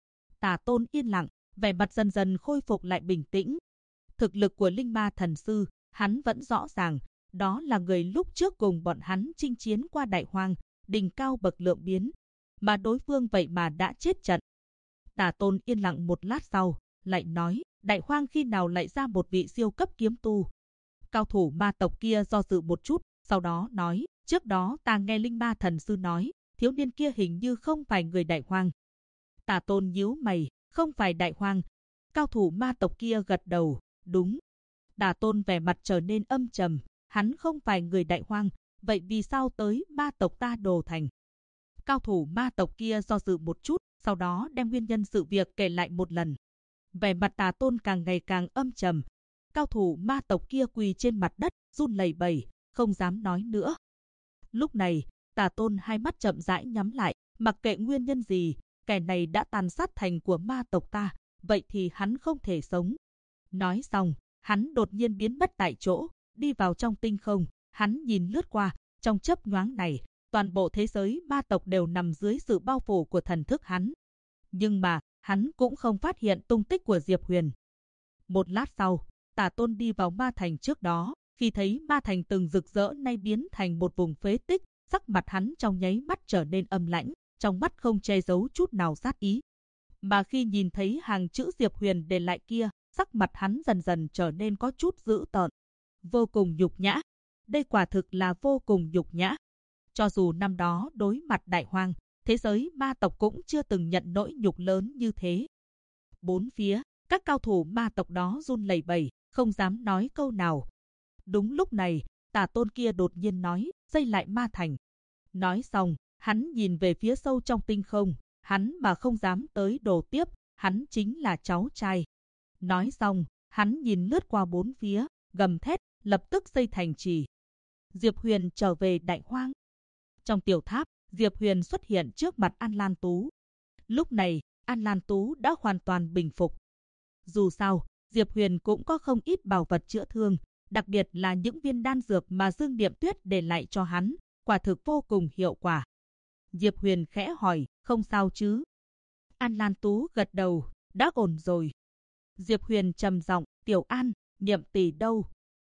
Tà Tôn yên lặng, vẻ mặt dần dần khôi phục lại bình tĩnh. Thực lực của Linh Ma Thần Sư, hắn vẫn rõ ràng, đó là người lúc trước cùng bọn hắn chinh chiến qua Đại Hoang, đỉnh cao bậc lượng biến, mà đối phương vậy mà đã chết trận. Tà Tôn yên lặng một lát sau, lại nói, Đại Hoang khi nào lại ra một vị siêu cấp kiếm tu? Cao thủ ma tộc kia do dự một chút, sau đó nói, trước đó ta nghe Linh Ma Thần Sư nói, thiếu niên kia hình như không phải người Đại Hoang. Tà Tôn nhíu mày, không phải Đại Hoang. Cao thủ ma tộc kia gật đầu, đúng. Tà Tôn vẻ mặt trở nên âm trầm, hắn không phải người Đại Hoang, vậy vì sao tới ma tộc ta đồ thành? Cao thủ ma tộc kia do dự một chút, sau đó đem nguyên nhân sự việc kể lại một lần. Vẻ mặt Tà Tôn càng ngày càng âm trầm. Cao thủ ma tộc kia quỳ trên mặt đất, run lẩy bẩy, không dám nói nữa. Lúc này, Tà Tôn hai mắt chậm rãi nhắm lại, mặc kệ nguyên nhân gì, kẻ này đã tàn sát thành của ma tộc ta, vậy thì hắn không thể sống. Nói xong, hắn đột nhiên biến mất tại chỗ, đi vào trong tinh không, hắn nhìn lướt qua, trong chớp nhoáng này, toàn bộ thế giới ma tộc đều nằm dưới sự bao phủ của thần thức hắn. Nhưng mà, hắn cũng không phát hiện tung tích của Diệp Huyền. Một lát sau, Tà Tôn đi vào ma thành trước đó, khi thấy ma thành từng rực rỡ nay biến thành một vùng phế tích, sắc mặt hắn trong nháy mắt trở nên âm lãnh, trong mắt không che giấu chút nào sát ý. Mà khi nhìn thấy hàng chữ Diệp Huyền để lại kia, sắc mặt hắn dần dần trở nên có chút dữ tợn. Vô cùng nhục nhã. Đây quả thực là vô cùng nhục nhã. Cho dù năm đó đối mặt Đại Hoang, thế giới ma tộc cũng chưa từng nhận nỗi nhục lớn như thế. Bốn phía, các cao thủ ma tộc đó run lẩy bẩy, không dám nói câu nào. Đúng lúc này, Tà Tôn kia đột nhiên nói, xây lại ma thành. Nói xong, hắn nhìn về phía sâu trong tinh không, hắn mà không dám tới đồ tiếp, hắn chính là cháu trai. Nói xong, hắn nhìn lướt qua bốn phía, gầm thét, lập tức xây thành trì. Diệp Huyền trở về Đại Hoang. Trong tiểu tháp, Diệp Huyền xuất hiện trước mặt An Lan Tú. Lúc này, An Lan Tú đã hoàn toàn bình phục. Dù sao, Diệp Huyền cũng có không ít bảo vật chữa thương, đặc biệt là những viên đan dược mà Dương Niệm Tuyết để lại cho hắn, quả thực vô cùng hiệu quả. Diệp Huyền khẽ hỏi, không sao chứ? An Lan Tú gật đầu, đã ổn rồi. Diệp Huyền trầm giọng, Tiểu An, Niệm tỷ đâu?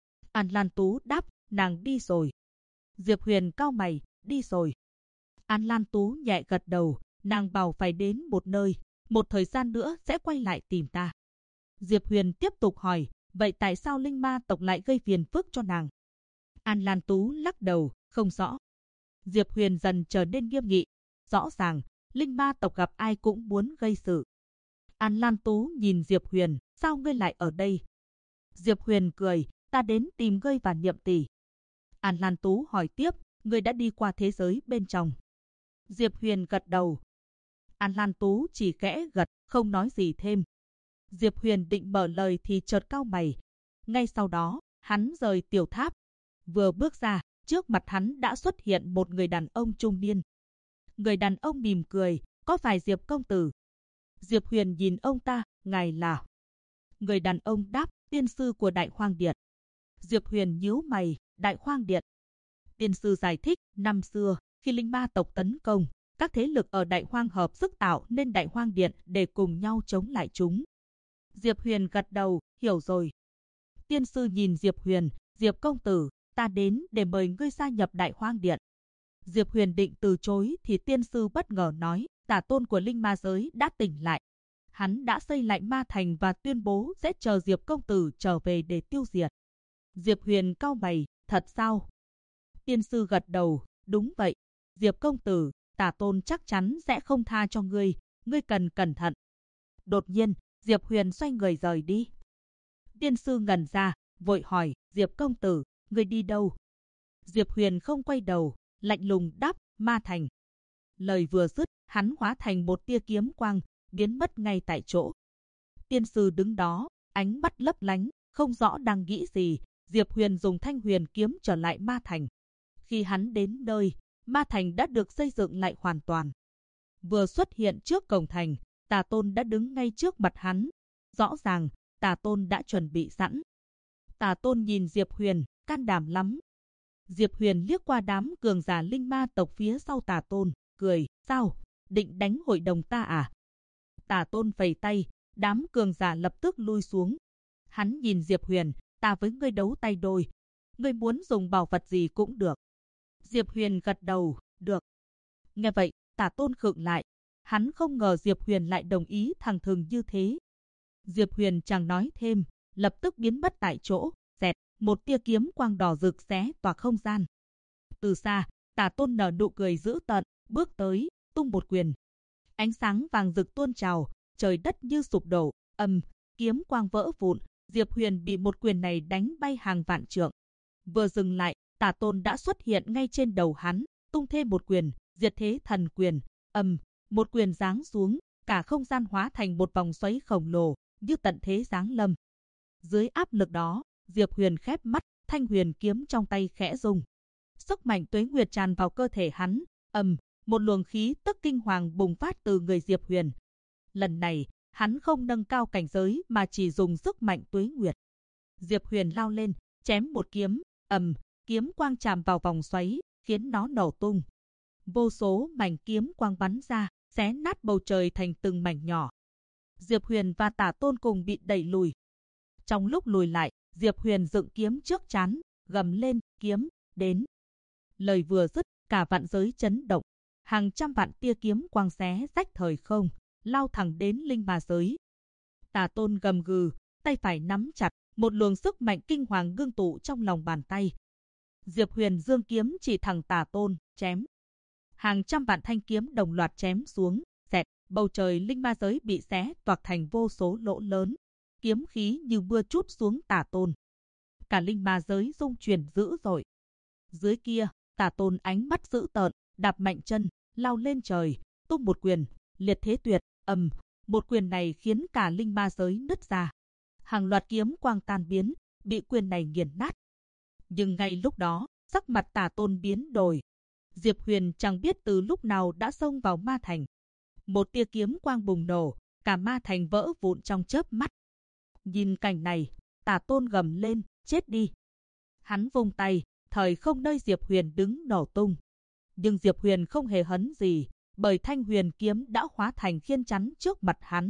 An Lan Tú đáp, nàng đi rồi. Diệp Huyền cau mày, đi rồi. An Lan Tú nhẹ gật đầu, nàng bảo phải đến một nơi, một thời gian nữa sẽ quay lại tìm ta. Diệp Huyền tiếp tục hỏi, vậy tại sao linh ma tộc lại gây phiền phức cho nàng? An Lan Tú lắc đầu, không rõ. Diệp Huyền dần trở nên nghiêm nghị, rõ ràng, linh ma tộc gặp ai cũng muốn gây sự. An Lan Tú nhìn Diệp Huyền, sao ngươi lại ở đây? Diệp Huyền cười, ta đến tìm ngươi và Niệm tỷ. An Lan Tú hỏi tiếp, ngươi đã đi qua thế giới bên trong. Diệp Huyền gật đầu. An Lan Tú chỉ khẽ gật, không nói gì thêm. Diệp Huyền định mở lời thì chợt cau mày. Ngay sau đó, hắn rời tiểu tháp. Vừa bước ra, trước mặt hắn đã xuất hiện một người đàn ông trung niên. Người đàn ông mỉm cười, có phải Diệp công tử? Diệp Huyền nhìn ông ta, ngài là? Người đàn ông đáp, tiên sư của Đại Hoang Điện. Diệp Huyền nhíu mày, Đại Hoang Điện. Tiên sư giải thích, năm xưa, khi linh ma tộc tấn công, các thế lực ở Đại Hoang hợp sức tạo nên Đại Hoang Điện để cùng nhau chống lại chúng. Diệp Huyền gật đầu, hiểu rồi. Tiên sư nhìn Diệp Huyền, Diệp công tử, ta đến để mời ngươi gia nhập Đại Hoang Điện. Diệp Huyền định từ chối thì tiên sư bất ngờ nói, tả tôn của linh ma giới đã tỉnh lại. Hắn đã xây lại ma thành và tuyên bố sẽ chờ Diệp công tử trở về để tiêu diệt. Diệp Huyền cau mày, thật sao? Tiên sư gật đầu, đúng vậy. Diệp công tử, tả tôn chắc chắn sẽ không tha cho ngươi, ngươi cần cẩn thận. Đột nhiên, Diệp Huyền xoay người rời đi. Tiên sư ngẩn ra, vội hỏi, Diệp công tử, ngươi đi đâu? Diệp Huyền không quay đầu, lạnh lùng đáp, ma thành. Lời vừa dứt, hắn hóa thành một tia kiếm quang, biến mất ngay tại chỗ. Tiên sư đứng đó, ánh mắt lấp lánh, không rõ đang nghĩ gì. Diệp Huyền dùng thanh huyền kiếm trở lại ma thành. Khi hắn đến nơi, Ma Thành đã được xây dựng lại hoàn toàn. Vừa xuất hiện trước cổng thành, Tà Tôn đã đứng ngay trước mặt hắn. Rõ ràng, Tà Tôn đã chuẩn bị sẵn. Tà Tôn nhìn Diệp Huyền, can đảm lắm. Diệp Huyền liếc qua đám cường giả linh ma tộc phía sau Tà Tôn, cười, sao, định đánh hội đồng ta à? Tà Tôn phẩy tay, đám cường giả lập tức lui xuống. Hắn nhìn Diệp Huyền, ta với ngươi đấu tay đôi. Ngươi muốn dùng bảo vật gì cũng được. Diệp Huyền gật đầu, được. Nghe vậy, Tà Tôn khựng lại. Hắn không ngờ Diệp Huyền lại đồng ý thẳng thừng như thế. Diệp Huyền chẳng nói thêm, lập tức biến mất tại chỗ, xẹt, một tia kiếm quang đỏ rực xé toạc không gian. Từ xa, Tà Tôn nở nụ cười dữ tợn, bước tới, tung một quyền. Ánh sáng vàng rực tuôn trào, trời đất như sụp đổ, kiếm quang vỡ vụn, Diệp Huyền bị một quyền này đánh bay hàng vạn trượng. Vừa dừng lại, Tà Tôn đã xuất hiện ngay trên đầu hắn, tung thêm một quyền, diệt thế thần quyền, một quyền giáng xuống, cả không gian hóa thành một vòng xoáy khổng lồ, như tận thế giáng lâm. Dưới áp lực đó, Diệp Huyền khép mắt, thanh huyền kiếm trong tay khẽ rung. Sức mạnh tuế nguyệt tràn vào cơ thể hắn, một luồng khí tức kinh hoàng bùng phát từ người Diệp Huyền. Lần này, hắn không nâng cao cảnh giới mà chỉ dùng sức mạnh tuế nguyệt. Diệp Huyền lao lên, chém một kiếm, kiếm quang chạm vào vòng xoáy, khiến nó nổ tung. Vô số mảnh kiếm quang bắn ra, xé nát bầu trời thành từng mảnh nhỏ. Diệp Huyền và Tà Tôn cùng bị đẩy lùi. Trong lúc lùi lại, Diệp Huyền dựng kiếm trước trán, gầm lên, kiếm, đến. Lời vừa dứt, cả vạn giới chấn động. Hàng trăm vạn tia kiếm quang xé rách thời không, lao thẳng đến linh ma giới. Tà Tôn gầm gừ, tay phải nắm chặt, một luồng sức mạnh kinh hoàng ngưng tụ trong lòng bàn tay. Diệp Huyền giương kiếm chỉ thẳng Tà Tôn, chém. Hàng trăm vạn thanh kiếm đồng loạt chém xuống, xẹt, bầu trời linh ma giới bị xé toạc thành vô số lỗ lớn. Kiếm khí như mưa trút xuống Tà Tôn. Cả linh ma giới rung chuyển dữ dội. Dưới kia, Tà Tôn ánh mắt dữ tợn, đạp mạnh chân, lao lên trời, tung một quyền, liệt thế tuyệt, một quyền này khiến cả linh ma giới nứt ra. Hàng loạt kiếm quang tan biến, bị quyền này nghiền nát. Nhưng ngay lúc đó, sắc mặt Tà Tôn biến đổi. Diệp Huyền chẳng biết từ lúc nào đã xông vào ma thành. Một tia kiếm quang bùng nổ, cả ma thành vỡ vụn trong chớp mắt. Nhìn cảnh này, Tà Tôn gầm lên, chết đi. Hắn vung tay, thời không nơi Diệp Huyền đứng nổ tung. Nhưng Diệp Huyền không hề hấn gì, bởi thanh huyền kiếm đã hóa thành khiên chắn trước mặt hắn.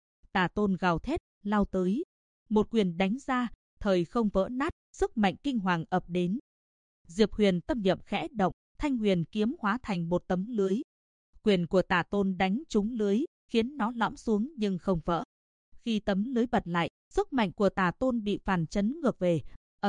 Tà Tôn gào thét, lao tới. Một quyền đánh ra, thời không vỡ nát, sức mạnh kinh hoàng ập đến. Diệp Huyền tâm niệm khẽ động, thanh huyền kiếm hóa thành một tấm lưới. Quyền của Tà Tôn đánh trúng lưới, khiến nó lõm xuống nhưng không vỡ. Khi tấm lưới bật lại, sức mạnh của Tà Tôn bị phản chấn ngược về.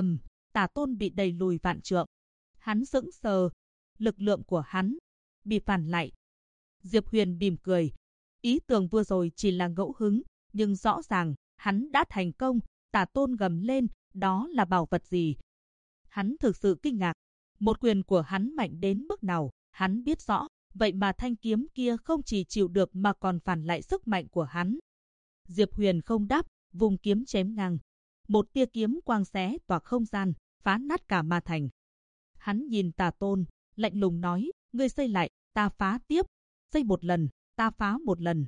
Tà Tôn bị đẩy lùi vạn trượng. Hắn sững sờ, lực lượng của hắn bị phản lại. Diệp Huyền mỉm cười. Ý tưởng vừa rồi chỉ là ngẫu hứng, nhưng rõ ràng, hắn đã thành công. Tà Tôn gầm lên, đó là bảo vật gì? Hắn thực sự kinh ngạc. Một quyền của hắn mạnh đến mức nào, hắn biết rõ. Vậy mà thanh kiếm kia không chỉ chịu được mà còn phản lại sức mạnh của hắn. Diệp Huyền không đáp, vùng kiếm chém ngang. Một tia kiếm quang xé toạc không gian, phá nát cả ma thành. Hắn nhìn Tà Tôn, lạnh lùng nói, ngươi xây lại, ta phá tiếp. Xây một lần, ta phá một lần.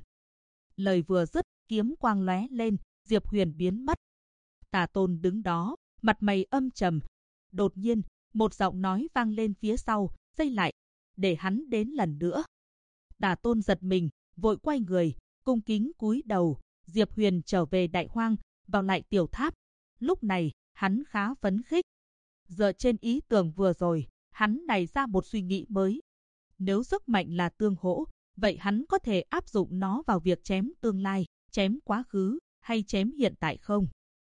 Lời vừa dứt, kiếm quang lóe lên, Diệp Huyền biến mất. Tà Tôn đứng đó, mặt mày âm trầm. Đột nhiên, một giọng nói vang lên phía sau, xây lại, để hắn đến lần nữa. Tà Tôn giật mình, vội quay người, cung kính cúi đầu. Diệp Huyền trở về Đại Hoang, vào lại tiểu tháp. Lúc này, hắn khá phấn khích. Dựa trên ý tưởng vừa rồi, hắn nảy ra một suy nghĩ mới. Nếu sức mạnh là tương hỗ, vậy hắn có thể áp dụng nó vào việc chém tương lai, chém quá khứ, hay chém hiện tại không?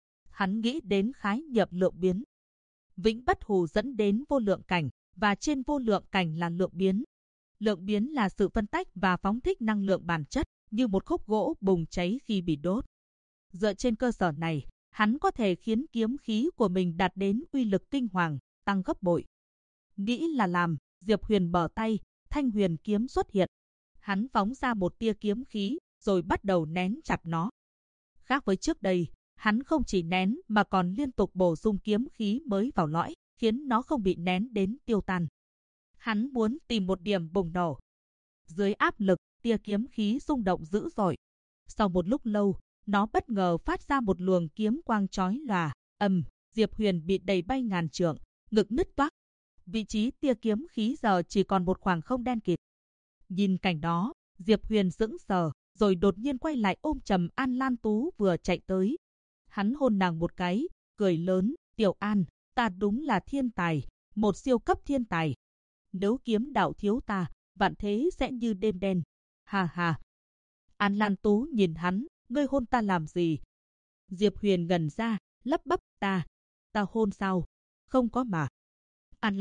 Hắn nghĩ đến khái niệm lượng biến. Vĩnh bất hù dẫn đến vô lượng cảnh, và trên vô lượng cảnh là lượng biến. Lượng biến là sự phân tách và phóng thích năng lượng bản chất, như một khúc gỗ bùng cháy khi bị đốt. Dựa trên cơ sở này, hắn có thể khiến kiếm khí của mình đạt đến uy lực kinh hoàng, tăng gấp bội. Nghĩ là làm, Diệp Huyền bở tay, thanh huyền kiếm xuất hiện. Hắn phóng ra một tia kiếm khí, rồi bắt đầu nén chặt nó. Khác với trước đây, hắn không chỉ nén mà còn liên tục bổ sung kiếm khí mới vào lõi, khiến nó không bị nén đến tiêu tan. Hắn muốn tìm một điểm bùng nổ. Dưới áp lực, tia kiếm khí rung động dữ dội. Sau một lúc lâu, nó bất ngờ phát ra một luồng kiếm quang chói lòa. Diệp Huyền bị đẩy bay ngàn trượng, ngực nứt toác. Vị trí tia kiếm khí giờ chỉ còn một khoảng không đen kịt. Nhìn cảnh đó, Diệp Huyền sững sờ, rồi đột nhiên quay lại ôm chầm An Lan Tú vừa chạy tới. Hắn hôn nàng một cái, cười lớn, "Tiểu An, ta đúng là thiên tài, một siêu cấp thiên tài. Nếu kiếm đạo thiếu ta, vạn thế sẽ như đêm đen. Ha ha." An Lan Tú nhìn hắn, "Ngươi hôn ta làm gì?" Diệp Huyền ngẩn ra, lắp bắp, Ta hôn sao? Không có mà." An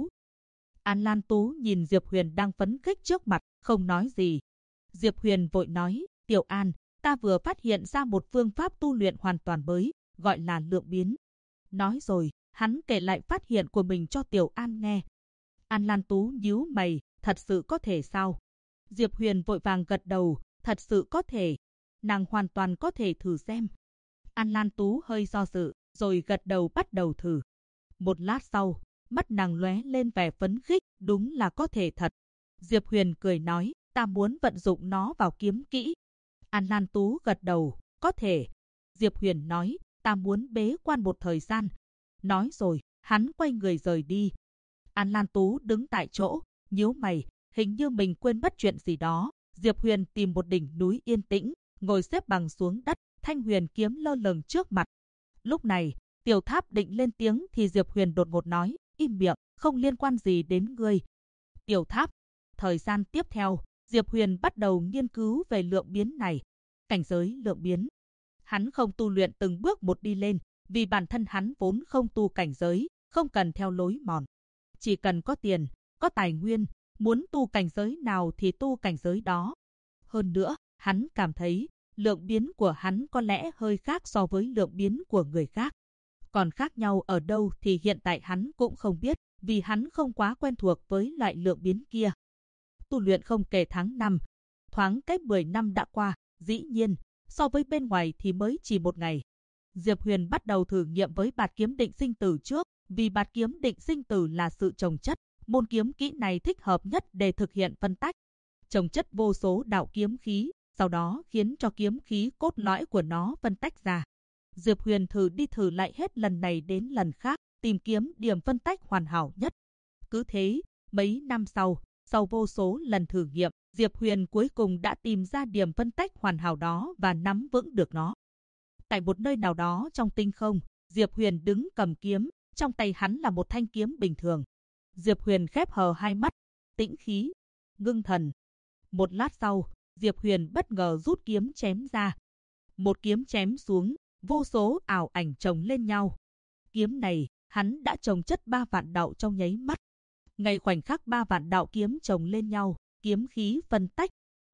Lan Tú nhìn Diệp Huyền đang phấn khích trước mặt, không nói gì. Diệp Huyền vội nói, "Tiểu An, ta vừa phát hiện ra một phương pháp tu luyện hoàn toàn mới, gọi là lượng biến." Nói rồi, hắn kể lại phát hiện của mình cho Tiểu An nghe. An Lan Tú nhíu mày, "Thật sự có thể sao?" Diệp Huyền vội vàng gật đầu, "Thật sự có thể. Nàng hoàn toàn có thể thử xem." An Lan Tú hơi do dự, rồi gật đầu bắt đầu thử. Một lát sau, mắt nàng lóe lên vẻ phấn khích, "Đúng là có thể thật." Diệp Huyền cười nói, "Ta muốn vận dụng nó vào kiếm kỹ." An Lan Tú gật đầu, "Có thể." Diệp Huyền nói, "Ta muốn bế quan một thời gian." Nói rồi, hắn quay người rời đi. An Lan Tú đứng tại chỗ, nhíu mày, hình như mình quên mất chuyện gì đó. Diệp Huyền tìm một đỉnh núi yên tĩnh, ngồi xếp bằng xuống đất, thanh huyền kiếm lơ lửng trước mặt. Lúc này, Tiểu Tháp định lên tiếng thì Diệp Huyền đột ngột nói, "Im miệng, không liên quan gì đến ngươi." Tiểu Tháp. Thời gian tiếp theo, Diệp Huyền bắt đầu nghiên cứu về lượng biến này. Cảnh giới lượng biến. Hắn không tu luyện từng bước một đi lên, vì bản thân hắn vốn không tu cảnh giới, không cần theo lối mòn. Chỉ cần có tiền, có tài nguyên, muốn tu cảnh giới nào thì tu cảnh giới đó. Hơn nữa, hắn cảm thấy lượng biến của hắn có lẽ hơi khác so với lượng biến của người khác. Còn khác nhau ở đâu thì hiện tại hắn cũng không biết, vì hắn không quá quen thuộc với loại lượng biến kia. Tu luyện không kể tháng năm, thoáng cách 10 năm đã qua, dĩ nhiên, so với bên ngoài thì mới chỉ một ngày. Diệp Huyền bắt đầu thử nghiệm với bạt kiếm định sinh tử trước, vì bạt kiếm định sinh tử là sự chồng chất, môn kiếm kỹ này thích hợp nhất để thực hiện phân tách. Chồng chất vô số đạo kiếm khí, sau đó khiến cho kiếm khí cốt lõi của nó phân tách ra. Diệp Huyền thử đi thử lại hết lần này đến lần khác, tìm kiếm điểm phân tách hoàn hảo nhất. Cứ thế, mấy năm sau vô số lần thử nghiệm, Diệp Huyền cuối cùng đã tìm ra điểm phân tách hoàn hảo đó và nắm vững được nó. Tại một nơi nào đó trong tinh không, Diệp Huyền đứng cầm kiếm, trong tay hắn là một thanh kiếm bình thường. Diệp Huyền khép hờ hai mắt, tĩnh khí, ngưng thần. Một lát sau, Diệp Huyền bất ngờ rút kiếm chém ra. Một kiếm chém xuống, vô số ảo ảnh chồng lên nhau. Kiếm này, hắn đã chồng chất 3 vạn đạo trong nháy mắt. Ngay khoảnh khắc 3 vạn đạo kiếm chồng lên nhau, kiếm khí phân tách.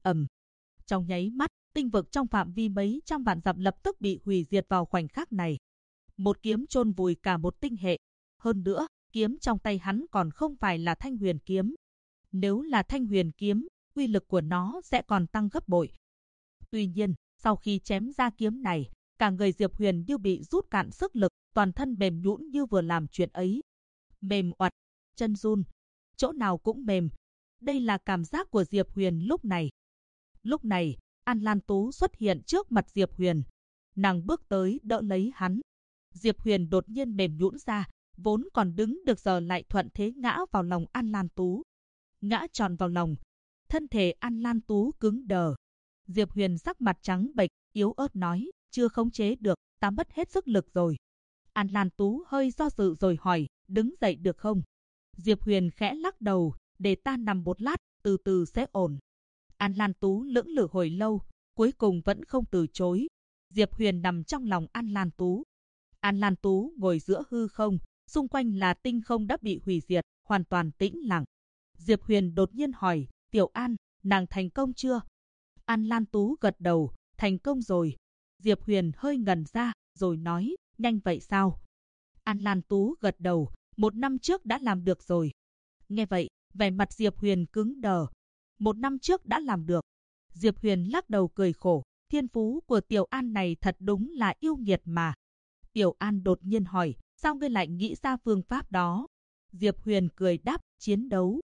Trong nháy mắt, tinh vực trong phạm vi mấy trăm vạn dặm lập tức bị hủy diệt vào khoảnh khắc này. Một kiếm chôn vùi cả một tinh hệ. Hơn nữa, kiếm trong tay hắn còn không phải là thanh huyền kiếm. Nếu là thanh huyền kiếm, uy lực của nó sẽ còn tăng gấp bội. Tuy nhiên, sau khi chém ra kiếm này, cả người Diệp Huyền như bị rút cạn sức lực, toàn thân mềm nhũn như vừa làm chuyện ấy. Mềm oặt, chân run, chỗ nào cũng mềm. Đây là cảm giác của Diệp Huyền lúc này. Lúc này, An Lan Tú xuất hiện trước mặt Diệp Huyền. Nàng bước tới đỡ lấy hắn. Diệp Huyền đột nhiên mềm nhũn ra, vốn còn đứng được giờ lại thuận thế ngã vào lòng An Lan Tú. Ngã tròn vào lòng. Thân thể An Lan Tú cứng đờ. Diệp Huyền sắc mặt trắng bệch, yếu ớt nói, "Chưa khống chế được, ta mất hết sức lực rồi." An Lan Tú hơi do dự rồi hỏi, "Đứng dậy được không?" Diệp Huyền khẽ lắc đầu, "Để ta nằm một lát, từ từ sẽ ổn." An Lan Tú lưỡng lự hồi lâu, cuối cùng vẫn không từ chối. Diệp Huyền nằm trong lòng An Lan Tú. An Lan Tú ngồi giữa hư không, xung quanh là tinh không đã bị hủy diệt, hoàn toàn tĩnh lặng. Diệp Huyền đột nhiên hỏi, "Tiểu An, nàng thành công chưa?" An Lan Tú gật đầu, "Thành công rồi." Diệp Huyền hơi ngẩn ra, rồi nói, "Nhanh vậy sao?" An Lan Tú gật đầu, "1 năm trước đã làm được rồi." Nghe vậy, vẻ mặt Diệp Huyền cứng đờ. 1 năm trước đã làm được. Diệp Huyền lắc đầu cười khổ, thiên phú của Tiểu An này thật đúng là yêu nghiệt mà. Tiểu An đột nhiên hỏi, "Sao ngươi lại nghĩ ra phương pháp đó?" Diệp Huyền cười đáp, "Chiến đấu."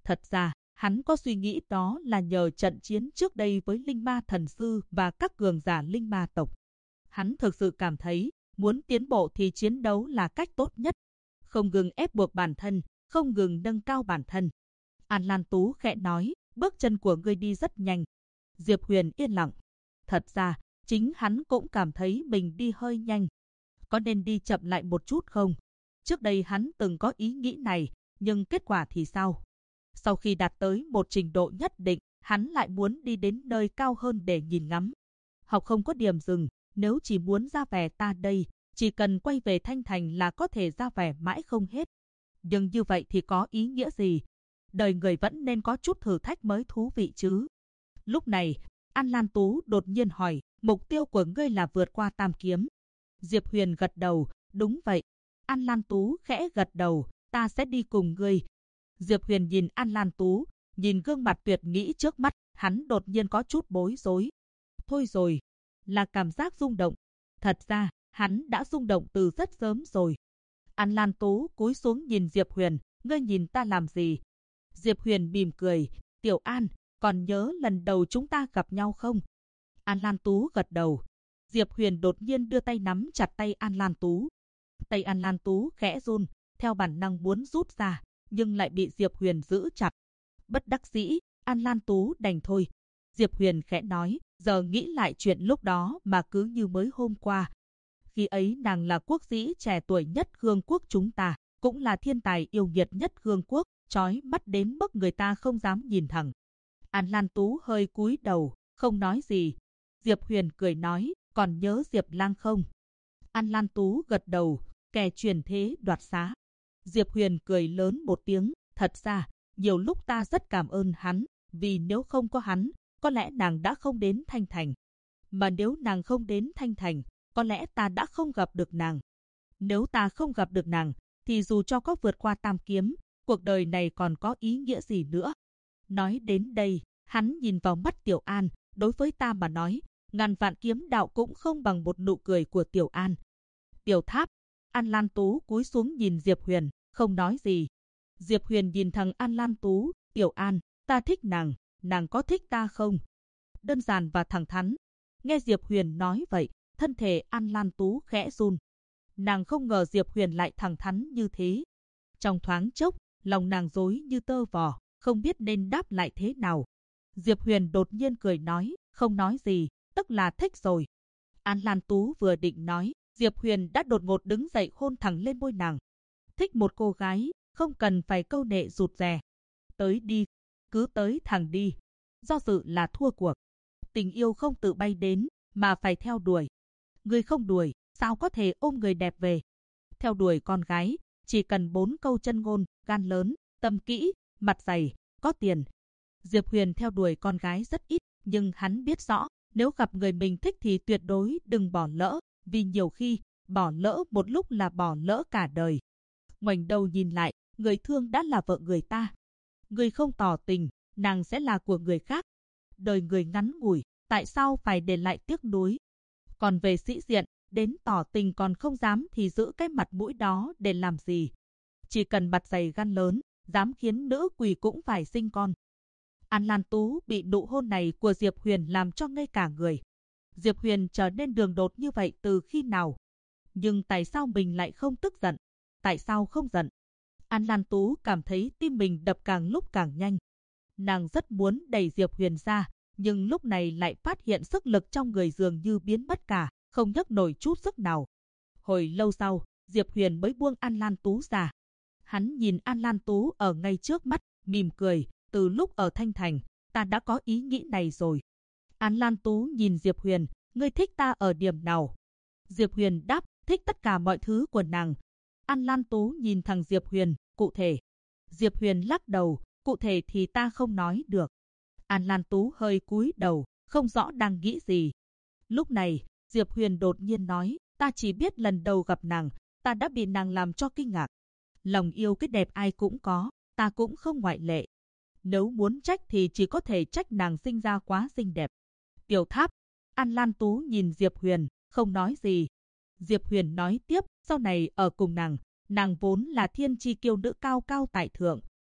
Thật ra, hắn có suy nghĩ đó là nhờ trận chiến trước đây với Linh Ma Thần Sư và các cường giả Linh Ma tộc. Hắn thực sự cảm thấy, muốn tiến bộ thì chiến đấu là cách tốt nhất. Không ngừng ép buộc bản thân, không ngừng nâng cao bản thân. An Lan Tú khẽ nói, bước chân của ngươi đi rất nhanh. Diệp Huyền yên lặng. Thật ra, chính hắn cũng cảm thấy mình đi hơi nhanh. Có nên đi chậm lại một chút không? Trước đây hắn từng có ý nghĩ này, nhưng kết quả thì sao? Sau khi đạt tới một trình độ nhất định, hắn lại muốn đi đến nơi cao hơn để nhìn ngắm. Học không có điểm dừng, nếu chỉ muốn ra vẻ ta đây, chỉ cần quay về Thanh Thành là có thể ra vẻ mãi không hết. Nhưng như vậy thì có ý nghĩa gì? Đời người vẫn nên có chút thử thách mới thú vị chứ. Lúc này, An Lan Tú đột nhiên hỏi, mục tiêu của ngươi là vượt qua Tam Kiếm. Diệp Huyền gật đầu, đúng vậy. An Lan Tú khẽ gật đầu, ta sẽ đi cùng ngươi. Diệp Huyền nhìn An Lan Tú, nhìn gương mặt tuyệt mỹ trước mắt, hắn đột nhiên có chút bối rối. Thôi rồi, là cảm giác rung động. Thật ra, hắn đã rung động từ rất sớm rồi. An Lan Tú cúi xuống nhìn Diệp Huyền, ngươi nhìn ta làm gì? Diệp Huyền mỉm cười, Tiểu An, còn nhớ lần đầu chúng ta gặp nhau không? An Lan Tú gật đầu. Diệp Huyền đột nhiên đưa tay nắm chặt tay An Lan Tú. Tay An Lan Tú khẽ run, theo bản năng muốn rút ra, nhưng lại bị Diệp Huyền giữ chặt. Bất đắc dĩ, An Lan Tú đành thôi. Diệp Huyền khẽ nói, giờ nghĩ lại chuyện lúc đó mà cứ như mới hôm qua. Khi ấy nàng là quốc sĩ trẻ tuổi nhất Hương quốc chúng ta, cũng là thiên tài yêu nghiệt nhất Hương quốc, chói mắt đến mức người ta không dám nhìn thẳng. An Lan Tú hơi cúi đầu, không nói gì. Diệp Huyền cười nói, còn nhớ Diệp Lang không? An Lan Tú gật đầu, kẻ truyền thế đoạt xá. Diệp Huyền cười lớn một tiếng, thật ra, nhiều lúc ta rất cảm ơn hắn, vì nếu không có hắn, có lẽ nàng đã không đến Thanh Thành. Mà nếu nàng không đến Thanh Thành, có lẽ ta đã không gặp được nàng. Nếu ta không gặp được nàng, thì dù cho có vượt qua Tam Kiếm, cuộc đời này còn có ý nghĩa gì nữa? Nói đến đây, hắn nhìn vào mắt Tiểu An, đối với ta mà nói, ngàn vạn kiếm đạo cũng không bằng một nụ cười của Tiểu An. Tiểu Tháp, An Lan Tú cúi xuống nhìn Diệp Huyền, không nói gì. Diệp Huyền nhìn thằng An Lan Tú, Tiểu An, ta thích nàng có thích ta không? Đơn giản và thẳng thắn. Nghe Diệp Huyền nói vậy, thân thể An Lan Tú khẽ run. Nàng không ngờ Diệp Huyền lại thẳng thắn như thế. Trong thoáng chốc, lòng nàng rối như tơ vò, không biết nên đáp lại thế nào. Diệp Huyền đột nhiên cười nói, không nói gì, tức là thích rồi. An Lan Tú vừa định nói, Diệp Huyền đã đột ngột đứng dậy hôn thẳng lên môi nàng. Thích một cô gái, không cần phải câu nệ rụt rè. Tới đi, cứ tới thẳng đi. Do dự là thua cuộc. Tình yêu không tự bay đến, mà phải theo đuổi. Người không đuổi, sao có thể ôm người đẹp về? Theo đuổi con gái, chỉ cần 4 câu chân ngôn, gan lớn, tâm kỹ, mặt dày, có tiền. Diệp Huyền theo đuổi con gái rất ít, nhưng hắn biết rõ, nếu gặp người mình thích thì tuyệt đối đừng bỏ lỡ, vì nhiều khi, bỏ lỡ một lúc là bỏ lỡ cả đời. Ngoảnh đầu nhìn lại, người thương đã là vợ người ta. Người không tỏ tình, nàng sẽ là của người khác. Đời người ngắn ngủi, tại sao phải để lại tiếc nuối? Còn về sĩ diện, đến tỏ tình còn không dám thì giữ cái mặt mũi đó để làm gì? Chỉ cần mặt dày gan lớn, dám khiến nữ quỷ cũng phải sinh con. An Lan Tú bị nụ hôn này của Diệp Huyền làm cho ngây cả người. Diệp Huyền trở nên đường đột như vậy từ khi nào? Nhưng tại sao mình lại không tức giận? Tại sao không giận? An Lan Tú cảm thấy tim mình đập càng lúc càng nhanh. Nàng rất muốn đẩy Diệp Huyền ra, nhưng lúc này lại phát hiện sức lực trong người dường như biến mất cả, không nhấc nổi chút sức nào. Hồi lâu sau, Diệp Huyền mới buông An Lan Tú ra. Hắn nhìn An Lan Tú ở ngay trước mắt, mỉm cười, từ lúc ở Thanh Thành, ta đã có ý nghĩ này rồi. An Lan Tú nhìn Diệp Huyền, ngươi thích ta ở điểm nào? Diệp Huyền đáp, thích tất cả mọi thứ của nàng. An Lan Tú nhìn thằng Diệp Huyền, cụ thể. Diệp Huyền lắc đầu, cụ thể thì ta không nói được. An Lan Tú hơi cúi đầu, không rõ đang nghĩ gì. Lúc này, Diệp Huyền đột nhiên nói, ta chỉ biết lần đầu gặp nàng, ta đã bị nàng làm cho kinh ngạc. Lòng yêu cái đẹp ai cũng có, ta cũng không ngoại lệ. Nếu muốn trách thì chỉ có thể trách nàng sinh ra quá xinh đẹp. Tiểu Tháp, An Lan Tú nhìn Diệp Huyền, không nói gì. Diệp Huyền nói tiếp, sau này ở cùng nàng vốn là thiên chi kiêu nữ cao cao tại thượng,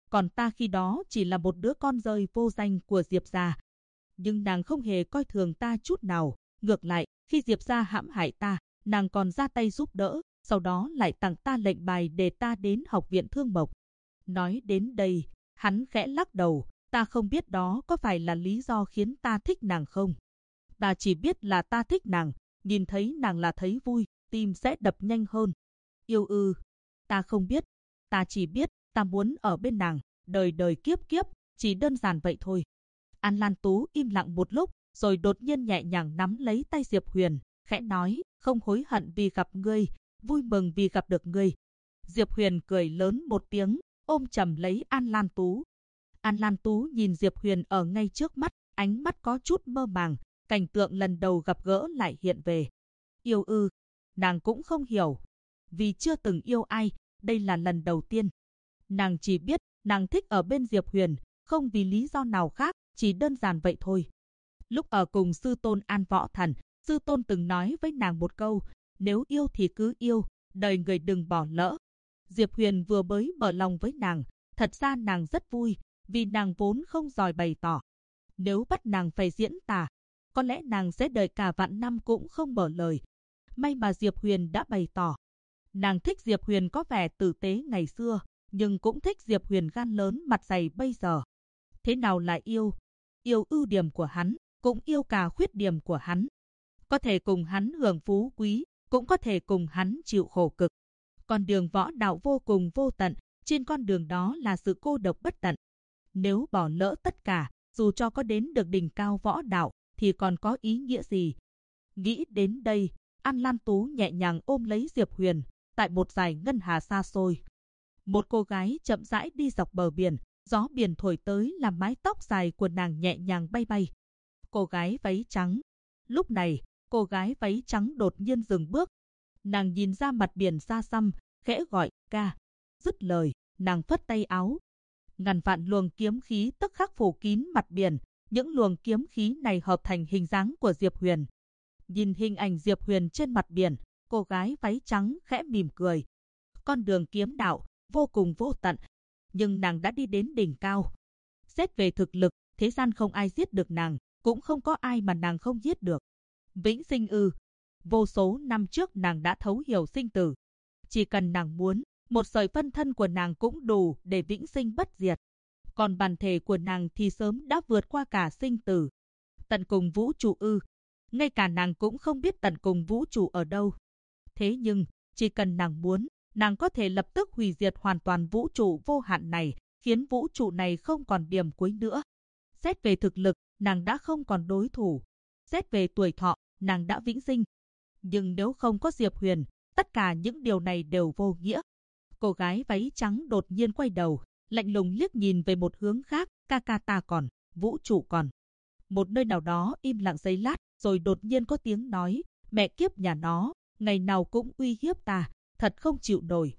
còn ta khi đó chỉ là một đứa con rơi vô danh của Diệp gia. Nhưng nàng không hề coi thường ta chút nào, ngược lại, khi Diệp gia hãm hại ta, nàng còn ra tay giúp đỡ, sau đó lại tặng ta lệnh bài để ta đến học viện Thương Mộc. Nói đến đây, hắn khẽ lắc đầu, ta không biết đó có phải là lý do khiến ta thích nàng không. Ta chỉ biết là ta thích nàng, nhìn thấy nàng là thấy vui, tim sẽ đập nhanh hơn. Yêu ư? Ta không biết, ta chỉ biết ta muốn ở bên nàng, đời đời kiếp kiếp, chỉ đơn giản vậy thôi. An Lan Tú im lặng một lúc, rồi đột nhiên nhẹ nhàng nắm lấy tay Diệp Huyền, khẽ nói, không hối hận vì gặp ngươi, vui mừng vì gặp được ngươi. Diệp Huyền cười lớn một tiếng, ôm chầm lấy An Lan Tú. An Lan Tú nhìn Diệp Huyền ở ngay trước mắt, ánh mắt có chút mơ màng, cảnh tượng lần đầu gặp gỡ lại hiện về. Yêu ư? Nàng cũng không hiểu. Vì chưa từng yêu ai, đây là lần đầu tiên. Nàng chỉ biết, nàng thích ở bên Diệp Huyền, không vì lý do nào khác, chỉ đơn giản vậy thôi. Lúc ở cùng sư tôn An Võ Thần, sư tôn từng nói với nàng một câu, nếu yêu thì cứ yêu, đời người đừng bỏ lỡ. Diệp Huyền vừa mới mở lòng với nàng, thật ra nàng rất vui, vì nàng vốn không giỏi bày tỏ. Nếu bắt nàng phải diễn tả, có lẽ nàng sẽ đợi cả vạn năm cũng không mở lời. May mà Diệp Huyền đã bày tỏ. Nàng thích Diệp Huyền có vẻ tử tế ngày xưa, nhưng cũng thích Diệp Huyền gan lớn mặt dày bây giờ. Thế nào là yêu? Yêu ưu điểm của hắn, cũng yêu cả khuyết điểm của hắn. Có thể cùng hắn hưởng phú quý, cũng có thể cùng hắn chịu khổ cực. Con đường võ đạo vô cùng vô tận, trên con đường đó là sự cô độc bất tận. Nếu bỏ lỡ tất cả, dù cho có đến được đỉnh cao võ đạo, thì còn có ý nghĩa gì? Nghĩ đến đây, An Lan Tú nhẹ nhàng ôm lấy Diệp Huyền, tại một dải ngân hà xa xôi. Một cô gái chậm rãi đi dọc bờ biển, gió biển thổi tới làm mái tóc dài của nàng nhẹ nhàng bay bay. Cô gái váy trắng. Lúc này, cô gái váy trắng đột nhiên dừng bước. Nàng nhìn ra mặt biển xa xăm, khẽ gọi, ca. Dứt lời, nàng phất tay áo. Ngàn vạn luồng kiếm khí tức khắc phủ kín mặt biển. Những luồng kiếm khí này hợp thành hình dáng của Diệp Huyền. Nhìn hình ảnh Diệp Huyền trên mặt biển, cô gái váy trắng khẽ mỉm cười. Con đường kiếm đạo, vô cùng vô tận. Nhưng nàng đã đi đến đỉnh cao. Xét về thực lực, thế gian không ai giết được nàng, cũng không có ai mà nàng không giết được. Vĩnh sinh ư? Vô số năm trước nàng đã thấu hiểu sinh tử. Chỉ cần nàng muốn, một sợi phân thân của nàng cũng đủ để vĩnh sinh bất diệt. Còn bản thể của nàng thì sớm đã vượt qua cả sinh tử. Tận cùng vũ trụ ư? Ngay cả nàng cũng không biết tận cùng vũ trụ ở đâu. Thế nhưng, chỉ cần nàng muốn, nàng có thể lập tức hủy diệt hoàn toàn vũ trụ vô hạn này, khiến vũ trụ này không còn điểm cuối nữa. Xét về thực lực, nàng đã không còn đối thủ. Xét về tuổi thọ, nàng đã vĩnh sinh. Nhưng nếu không có Diệp Huyền, tất cả những điều này đều vô nghĩa. Cô gái váy trắng đột nhiên quay đầu, lạnh lùng liếc nhìn về một hướng khác, ca ca ta còn, vũ trụ còn. Một nơi nào đó im lặng giây lát, rồi đột nhiên có tiếng nói, mẹ kiếp nhà nó, ngày nào cũng uy hiếp ta, thật không chịu nổi.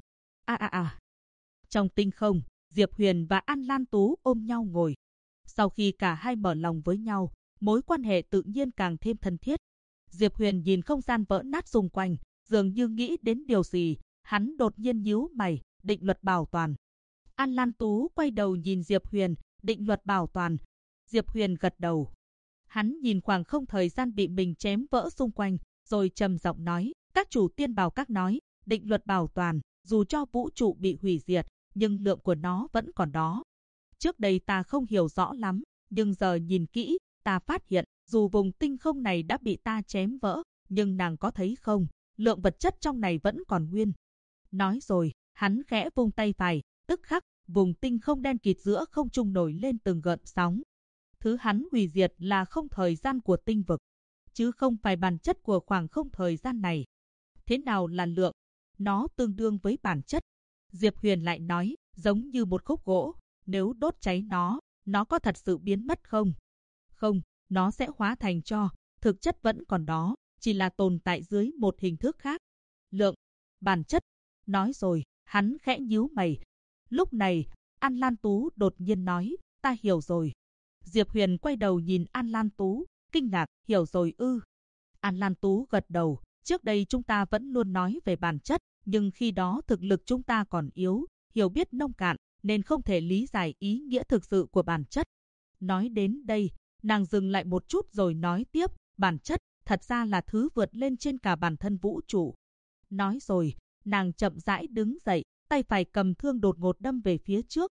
Trong tinh không, Diệp Huyền và An Lan Tú ôm nhau ngồi. Sau khi cả hai mở lòng với nhau, mối quan hệ tự nhiên càng thêm thân thiết. Diệp Huyền nhìn không gian vỡ nát xung quanh, dường như nghĩ đến điều gì, hắn đột nhiên nhíu mày, định luật bảo toàn. An Lan Tú quay đầu nhìn Diệp Huyền, định luật bảo toàn. Diệp Huyền gật đầu. Hắn nhìn khoảng không thời gian bị mình chém vỡ xung quanh, rồi trầm giọng nói, các chủ tiên bảo các nói, định luật bảo toàn, dù cho vũ trụ bị hủy diệt, nhưng lượng của nó vẫn còn đó. Trước đây ta không hiểu rõ lắm, nhưng giờ nhìn kỹ, ta phát hiện, dù vùng tinh không này đã bị ta chém vỡ, nhưng nàng có thấy không, lượng vật chất trong này vẫn còn nguyên. Nói rồi, hắn khẽ vung tay phải, tức khắc, vùng tinh không đen kịt giữa không trung nổi lên từng gợn sóng. Thứ hắn hủy diệt là không thời gian của tinh vực, chứ không phải bản chất của khoảng không thời gian này. Thế nào là lượng? Nó tương đương với bản chất. Diệp Huyền lại nói, giống như một khúc gỗ, nếu đốt cháy nó có thật sự biến mất không? Không, nó sẽ hóa thành tro, thực chất vẫn còn đó, chỉ là tồn tại dưới một hình thức khác. Lượng, bản chất. Nói rồi, hắn khẽ nhíu mày. Lúc này, An Lan Tú đột nhiên nói, ta hiểu rồi. Diệp Huyền quay đầu nhìn An Lan Tú, kinh ngạc, hiểu rồi ư? An Lan Tú gật đầu, trước đây chúng ta vẫn luôn nói về bản chất, nhưng khi đó thực lực chúng ta còn yếu, hiểu biết nông cạn, nên không thể lý giải ý nghĩa thực sự của bản chất. Nói đến đây, nàng dừng lại một chút rồi nói tiếp, bản chất thật ra là thứ vượt lên trên cả bản thân vũ trụ. Nói rồi, nàng chậm rãi đứng dậy, tay phải cầm thương đột ngột đâm về phía trước.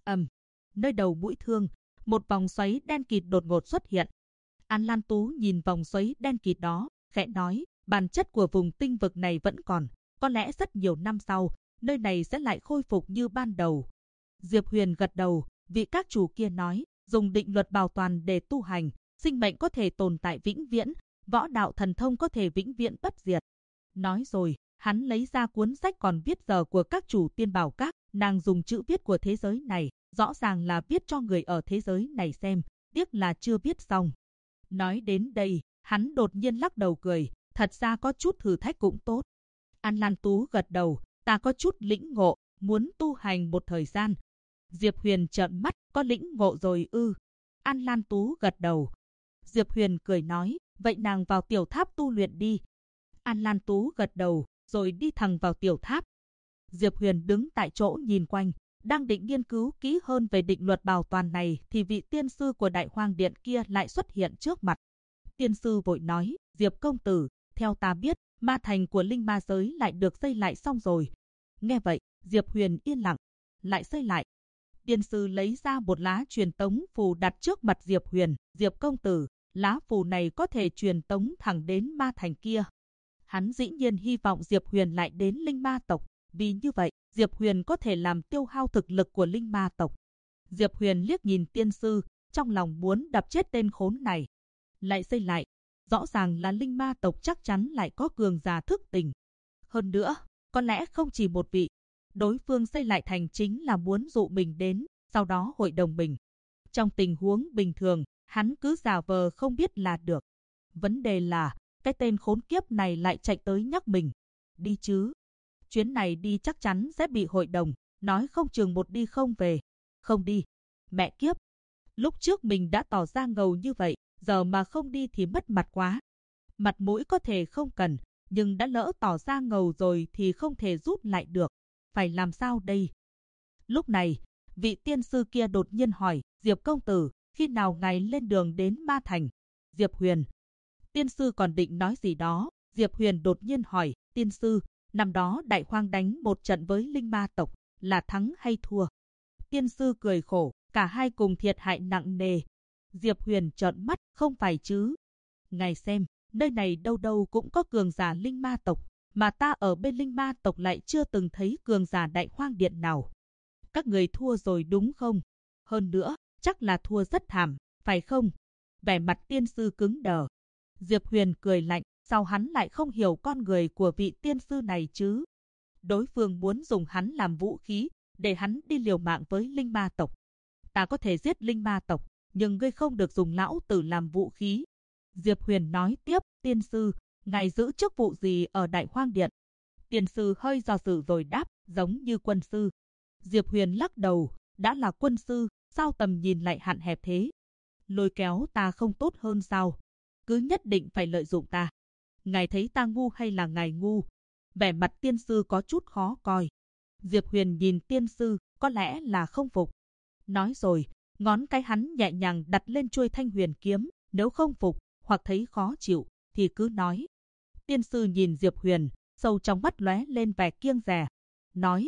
Nơi đầu mũi thương, một vòng xoáy đen kịt đột ngột xuất hiện. An Lan Tú nhìn vòng xoáy đen kịt đó, khẽ nói, bản chất của vùng tinh vực này vẫn còn, có lẽ rất nhiều năm sau, nơi này sẽ lại khôi phục như ban đầu. Diệp Huyền gật đầu, vị các chủ kia nói, dùng định luật bảo toàn để tu hành, sinh mệnh có thể tồn tại vĩnh viễn, võ đạo thần thông có thể vĩnh viễn bất diệt. Nói rồi, hắn lấy ra cuốn sách còn viết giờ của các chủ tiên bảo các, nàng dùng chữ viết của thế giới này, rõ ràng là viết cho người ở thế giới này xem, tiếc là chưa viết xong. Nói đến đây, hắn đột nhiên lắc đầu cười, thật ra có chút thử thách cũng tốt. An Lan Tú gật đầu, ta có chút lĩnh ngộ, muốn tu hành một thời gian. Diệp Huyền trợn mắt, có lĩnh ngộ rồi ư? An Lan Tú gật đầu. Diệp Huyền cười nói, vậy nàng vào tiểu tháp tu luyện đi. An Lan Tú gật đầu, rồi đi thẳng vào tiểu tháp. Diệp Huyền đứng tại chỗ nhìn quanh, đang định nghiên cứu kỹ hơn về định luật bảo toàn này thì vị tiên sư của Đại Hoang Điện kia lại xuất hiện trước mặt. Tiên sư vội nói, Diệp công tử, theo ta biết, ma thành của linh ma giới lại được xây lại xong rồi. Nghe vậy, Diệp Huyền yên lặng, lại xây lại. Tiên sư lấy ra một lá truyền tống phù đặt trước mặt Diệp Huyền, Diệp công tử, lá phù này có thể truyền tống thẳng đến ma thành kia. Hắn dĩ nhiên hy vọng Diệp Huyền lại đến linh ma tộc, vì như vậy, Diệp Huyền có thể làm tiêu hao thực lực của linh ma tộc. Diệp Huyền liếc nhìn tiên sư, trong lòng muốn đập chết tên khốn này. Lại xây lại, rõ ràng là linh ma tộc chắc chắn lại có cường giả thức tỉnh. Hơn nữa, có lẽ không chỉ một vị. Đối phương xây lại thành chính là muốn dụ mình đến, sau đó hội đồng mình. Trong tình huống bình thường, hắn cứ giả vờ không biết là được. Vấn đề là, cái tên khốn kiếp này lại chạy tới nhắc mình. Đi chứ. Chuyến này đi chắc chắn sẽ bị hội đồng, nói không chừng một đi không về. Không đi. Mẹ kiếp. Lúc trước mình đã tỏ ra ngầu như vậy, giờ mà không đi thì mất mặt quá. Mặt mũi có thể không cần, nhưng đã lỡ tỏ ra ngầu rồi thì không thể rút lại được. Phải làm sao đây? Lúc này, vị tiên sư kia đột nhiên hỏi, Diệp công tử, khi nào ngài lên đường đến Ma Thành? Diệp Huyền. Tiên sư còn định nói gì đó, Diệp Huyền đột nhiên hỏi, tiên sư, năm đó Đại Hoang đánh một trận với linh ma tộc, là thắng hay thua? Tiên sư cười khổ, cả hai cùng thiệt hại nặng nề. Diệp Huyền trợn mắt, không phải chứ? Ngài xem, nơi này đâu đâu cũng có cường giả linh ma tộc, mà ta ở bên linh ma tộc lại chưa từng thấy cường giả Đại Hoang Điện nào. Các người thua rồi đúng không? Hơn nữa, chắc là thua rất thảm, phải không? Vẻ mặt tiên sư cứng đờ. Diệp Huyền cười lạnh, sao hắn lại không hiểu con người của vị tiên sư này chứ? Đối phương muốn dùng hắn làm vũ khí, để hắn đi liều mạng với linh ma tộc. Ta có thể giết linh ma tộc, nhưng ngươi không được dùng lão tử làm vũ khí. Diệp Huyền nói tiếp, tiên sư, ngài giữ chức vụ gì ở Đại Hoang Điện? Tiên sư hơi do dự rồi đáp, giống như quân sư. Diệp Huyền lắc đầu, đã là quân sư, sao tầm nhìn lại hạn hẹp thế? Lôi kéo ta không tốt hơn sao? Cứ nhất định phải lợi dụng ta. Ngài thấy ta ngu hay là ngài ngu? Vẻ mặt tiên sư có chút khó coi. Diệp Huyền nhìn tiên sư, có lẽ là không phục. Nói rồi, ngón cái hắn nhẹ nhàng đặt lên chuôi thanh huyền kiếm, nếu không phục, hoặc thấy khó chịu, thì cứ nói. Tiên sư nhìn Diệp Huyền, sâu trong mắt lóe lên vẻ kiêng dè. Nói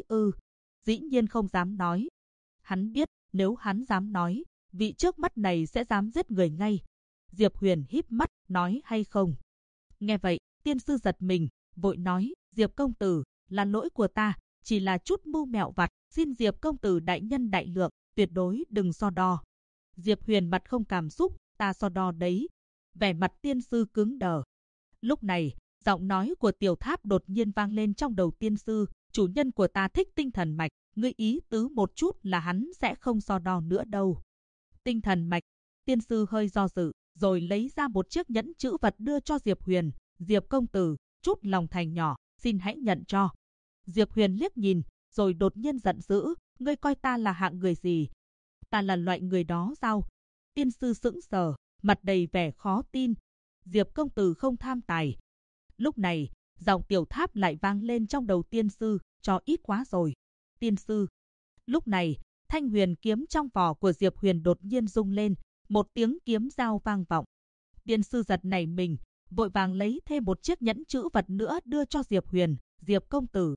dĩ nhiên không dám nói. Hắn biết, nếu hắn dám nói, vị trước mắt này sẽ dám giết người ngay. Diệp Huyền híp mắt, nói hay không? Nghe vậy, tiên sư giật mình, vội nói, Diệp công tử, là lỗi của ta, chỉ là chút mưu mẹo vặt, xin Diệp công tử đại nhân đại lượng, tuyệt đối đừng so đo. Diệp Huyền mặt không cảm xúc, ta so đo đấy. Vẻ mặt tiên sư cứng đờ. Lúc này, giọng nói của tiểu tháp đột nhiên vang lên trong đầu tiên sư, chủ nhân của ta thích tinh thần mạch, ngươi ý tứ một chút là hắn sẽ không so đo nữa đâu. Tinh thần mạch, tiên sư hơi do dự, rồi lấy ra một chiếc nhẫn chữ vật đưa cho Diệp Huyền. Diệp công tử, chút lòng thành nhỏ, xin hãy nhận cho. Diệp Huyền liếc nhìn, rồi đột nhiên giận dữ, ngươi coi ta là hạng người gì? Ta là loại người đó sao? Tiên sư sững sờ, mặt đầy vẻ khó tin. Diệp công tử không tham tài. Lúc này, giọng tiểu tháp lại vang lên trong đầu tiên sư, cho ít quá rồi. Tiên sư. Lúc này, thanh huyền kiếm trong vỏ của Diệp Huyền đột nhiên rung lên, một tiếng kiếm dao vang vọng. Tiên sư giật nảy mình, vội vàng lấy thêm một chiếc nhẫn chữ vật nữa đưa cho Diệp Huyền. Diệp công tử,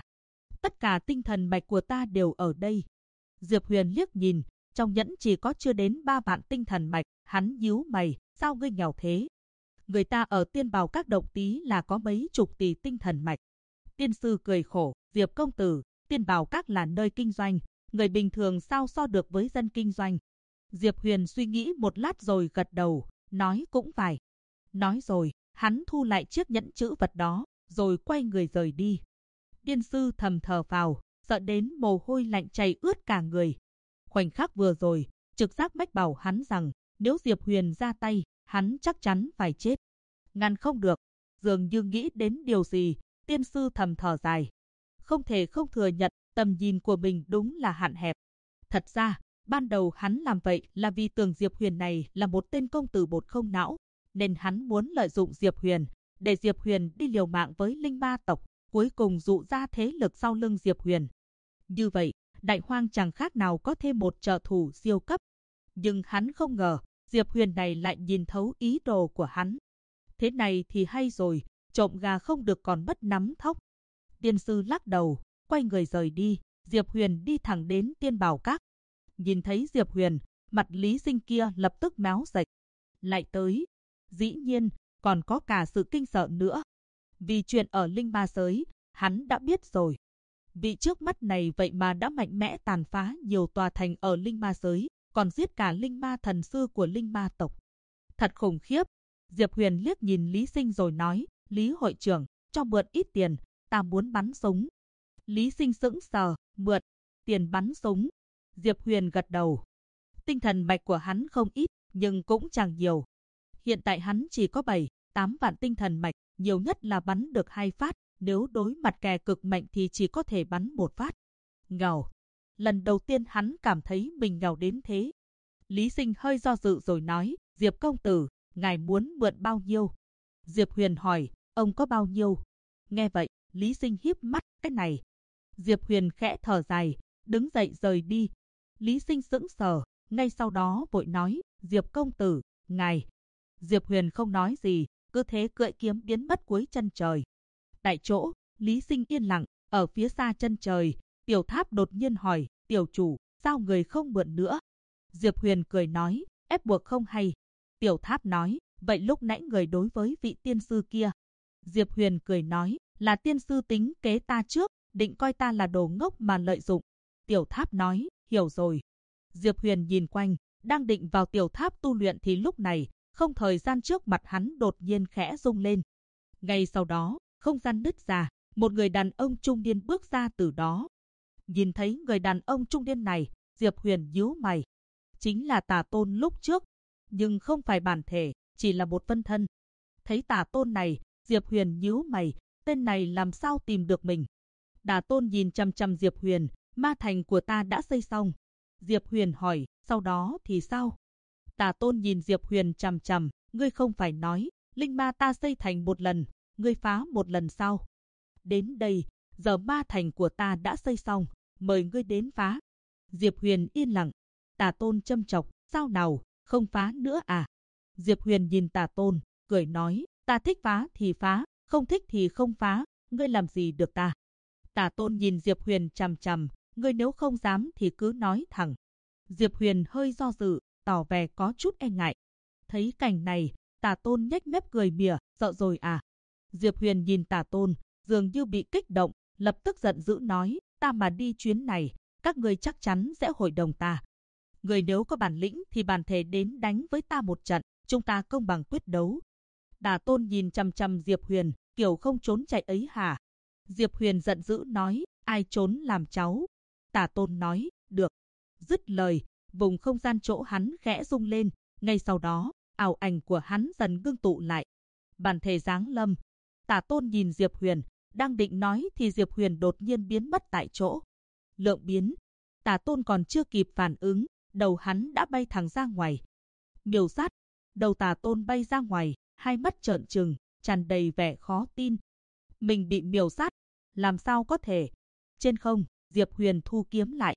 tất cả tinh thần mạch của ta đều ở đây. Diệp Huyền liếc nhìn, trong nhẫn chỉ có chưa đến 3 vạn tinh thần mạch, hắn nhíu mày, sao ngươi nghèo thế? Người ta ở Tiên Bào Các Động Tí là có mấy chục tỷ tinh thần mạch. Tiên sư cười khổ, Diệp công tử, Tiên Bào Các là nơi kinh doanh, người bình thường sao so được với dân kinh doanh? Diệp Huyền suy nghĩ một lát rồi gật đầu, nói cũng phải. Nói rồi, hắn thu lại chiếc nhẫn chữ vật đó, rồi quay người rời đi. Tiên sư thầm thở phào, sợ đến mồ hôi lạnh chảy ướt cả người. Khoảnh khắc vừa rồi, trực giác mách bảo hắn rằng nếu Diệp Huyền ra tay, hắn chắc chắn phải chết. Ngăn không được, dường như nghĩ đến điều gì, tiên sư thầm thở dài. Không thể không thừa nhận, tầm nhìn của mình đúng là hạn hẹp. Thật ra, ban đầu hắn làm vậy là vì tưởng Diệp Huyền này là một tên công tử bột không não, nên hắn muốn lợi dụng Diệp Huyền, để Diệp Huyền đi liều mạng với linh ma tộc, cuối cùng dụ ra thế lực sau lưng Diệp Huyền. Như vậy, Đại Hoang chẳng khác nào có thêm một trợ thủ siêu cấp. Nhưng hắn không ngờ, Diệp Huyền này lại nhìn thấu ý đồ của hắn. Thế này thì hay rồi, trộm gà không được còn mất nắm thóc. Tiên sư lắc đầu, quay người rời đi. Diệp Huyền đi thẳng đến Tiên Bào Các. Nhìn thấy Diệp Huyền, mặt Lý Sinh kia lập tức méo rệch. Lại tới. Dĩ nhiên, còn có cả sự kinh sợ nữa. Vì chuyện ở Linh Ma Giới, hắn đã biết rồi. Vị trước mắt này vậy mà đã mạnh mẽ tàn phá nhiều tòa thành ở Linh Ma Giới, còn giết cả Linh Ma thần sư của Linh Ma tộc. Thật khủng khiếp. Diệp Huyền liếc nhìn Lý Sinh rồi nói, Lý hội trưởng, cho mượn ít tiền, ta muốn bắn súng. Lý Sinh sững sờ, mượn tiền bắn súng. Diệp Huyền gật đầu. Tinh thần mạch của hắn không ít, nhưng cũng chẳng nhiều. Hiện tại hắn chỉ có 7-8 vạn tinh thần mạch, nhiều nhất là bắn được 2 phát, nếu đối mặt kẻ cực mạnh thì chỉ có thể bắn 1 phát. Ngầu. Lần đầu tiên hắn cảm thấy mình ngầu đến thế. Lý Sinh hơi do dự rồi nói, Diệp công tử, ngài muốn mượn bao nhiêu? Diệp Huyền hỏi, ông có bao nhiêu? Nghe vậy, Lý Sinh híp mắt, cái này. Diệp Huyền khẽ thở dài, đứng dậy rời đi. Lý Sinh sững sờ, ngay sau đó vội nói, Diệp công tử, ngài. Diệp Huyền không nói gì, cứ thế cưỡi kiếm biến mất cuối chân trời. Tại chỗ, Lý Sinh yên lặng, ở phía xa chân trời, Tiểu Tháp đột nhiên hỏi, tiểu chủ, sao người không mượn nữa? Diệp Huyền cười nói, ép buộc không hay. Tiểu Tháp nói, vậy lúc nãy người đối với vị tiên sư kia. Diệp Huyền cười nói, là tiên sư tính kế ta trước, định coi ta là đồ ngốc mà lợi dụng. Tiểu Tháp nói, hiểu rồi. Diệp Huyền nhìn quanh, đang định vào Tiểu Tháp tu luyện thì lúc này, không thời gian trước mặt hắn đột nhiên khẽ rung lên. Ngay sau đó, không gian nứt ra, một người đàn ông trung niên bước ra từ đó. Nhìn thấy người đàn ông trung niên này, Diệp Huyền nhíu mày. Chính là Tà Tôn lúc trước, nhưng không phải bản thể, chỉ là một phân thân. Thấy Tà Tôn này, Diệp Huyền nhíu mày, tên này làm sao tìm được mình? Tà Tôn nhìn chằm chằm Diệp Huyền, ma thành của ta đã xây xong. Diệp Huyền hỏi, sau đó thì sao? Tà Tôn nhìn Diệp Huyền chằm chằm, ngươi không phải nói, linh ma ta xây thành một lần, ngươi phá một lần sao? Đến đây, giờ ma thành của ta đã xây xong, mời ngươi đến phá. Diệp Huyền yên lặng. Tà Tôn châm chọc, sao nào, không phá nữa à? Diệp Huyền nhìn Tà Tôn, cười nói, ta thích phá thì phá, không thích thì không phá, ngươi làm gì được ta? Tà Tôn nhìn Diệp Huyền chằm chằm, ngươi nếu không dám thì cứ nói thẳng. Diệp Huyền hơi do dự, tỏ vẻ có chút e ngại. Thấy cảnh này, Tà Tôn nhếch mép cười mỉa, sợ rồi à? Diệp Huyền nhìn Tà Tôn, dường như bị kích động, lập tức giận dữ nói, ta mà đi chuyến này, các ngươi chắc chắn sẽ hội đồng ta. Người nếu có bản lĩnh thì bản thể đến đánh với ta một trận, chúng ta công bằng quyết đấu. Tà Tôn nhìn chằm chằm Diệp Huyền, kiểu không trốn chạy ấy hả? Diệp Huyền giận dữ nói, ai trốn làm cháu? Tà Tôn nói, được. Dứt lời, vùng không gian chỗ hắn khẽ rung lên, ngay sau đó, ảo ảnh của hắn dần ngưng tụ lại. Bản thể giáng lâm. Tà Tôn nhìn Diệp Huyền, đang định nói thì Diệp Huyền đột nhiên biến mất tại chỗ. Lượng biến. Tà Tôn còn chưa kịp phản ứng, đầu hắn đã bay thẳng ra ngoài. Miểu sát. Đầu Tà Tôn bay ra ngoài, hai mắt trợn trừng, tràn đầy vẻ khó tin. Mình bị miểu sát, làm sao có thể? Trên không, Diệp Huyền thu kiếm lại.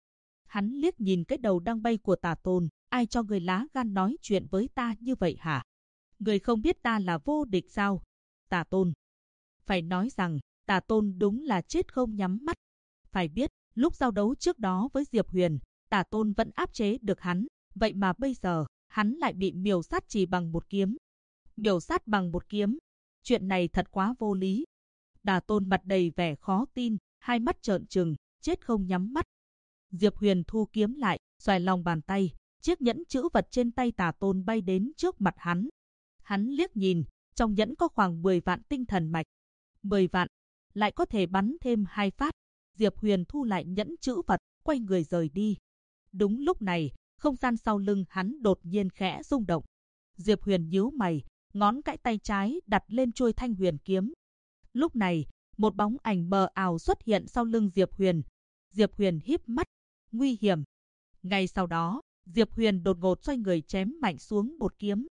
Hắn liếc nhìn cái đầu đang bay của Tà Tôn. Ai cho người lá gan nói chuyện với ta như vậy hả? Người không biết ta là vô địch sao? Tà Tôn. Phải nói rằng, Tà Tôn đúng là chết không nhắm mắt. Phải biết, lúc giao đấu trước đó với Diệp Huyền, Tà Tôn vẫn áp chế được hắn. Vậy mà bây giờ, hắn lại bị miểu sát chỉ bằng một kiếm. Miểu sát bằng một kiếm. Chuyện này thật quá vô lý. Tà Tôn mặt đầy vẻ khó tin, hai mắt trợn trừng, chết không nhắm mắt. Diệp Huyền thu kiếm lại, xoài lòng bàn tay, chiếc nhẫn chữ vật trên tay Tà Tôn bay đến trước mặt hắn. Hắn liếc nhìn, trong nhẫn có khoảng 10 vạn tinh thần mạch. 10 vạn, lại có thể bắn thêm 2 phát. Diệp Huyền thu lại nhẫn chữ vật, quay người rời đi. Đúng lúc này, không gian sau lưng hắn đột nhiên khẽ rung động. Diệp Huyền nhíu mày, ngón cái tay trái đặt lên chuôi thanh huyền kiếm. Lúc này, một bóng ảnh mờ ảo xuất hiện sau lưng Diệp Huyền. Diệp Huyền híp mắt, nguy hiểm. Ngay sau đó, Diệp Huyền đột ngột xoay người chém mạnh xuống một kiếm.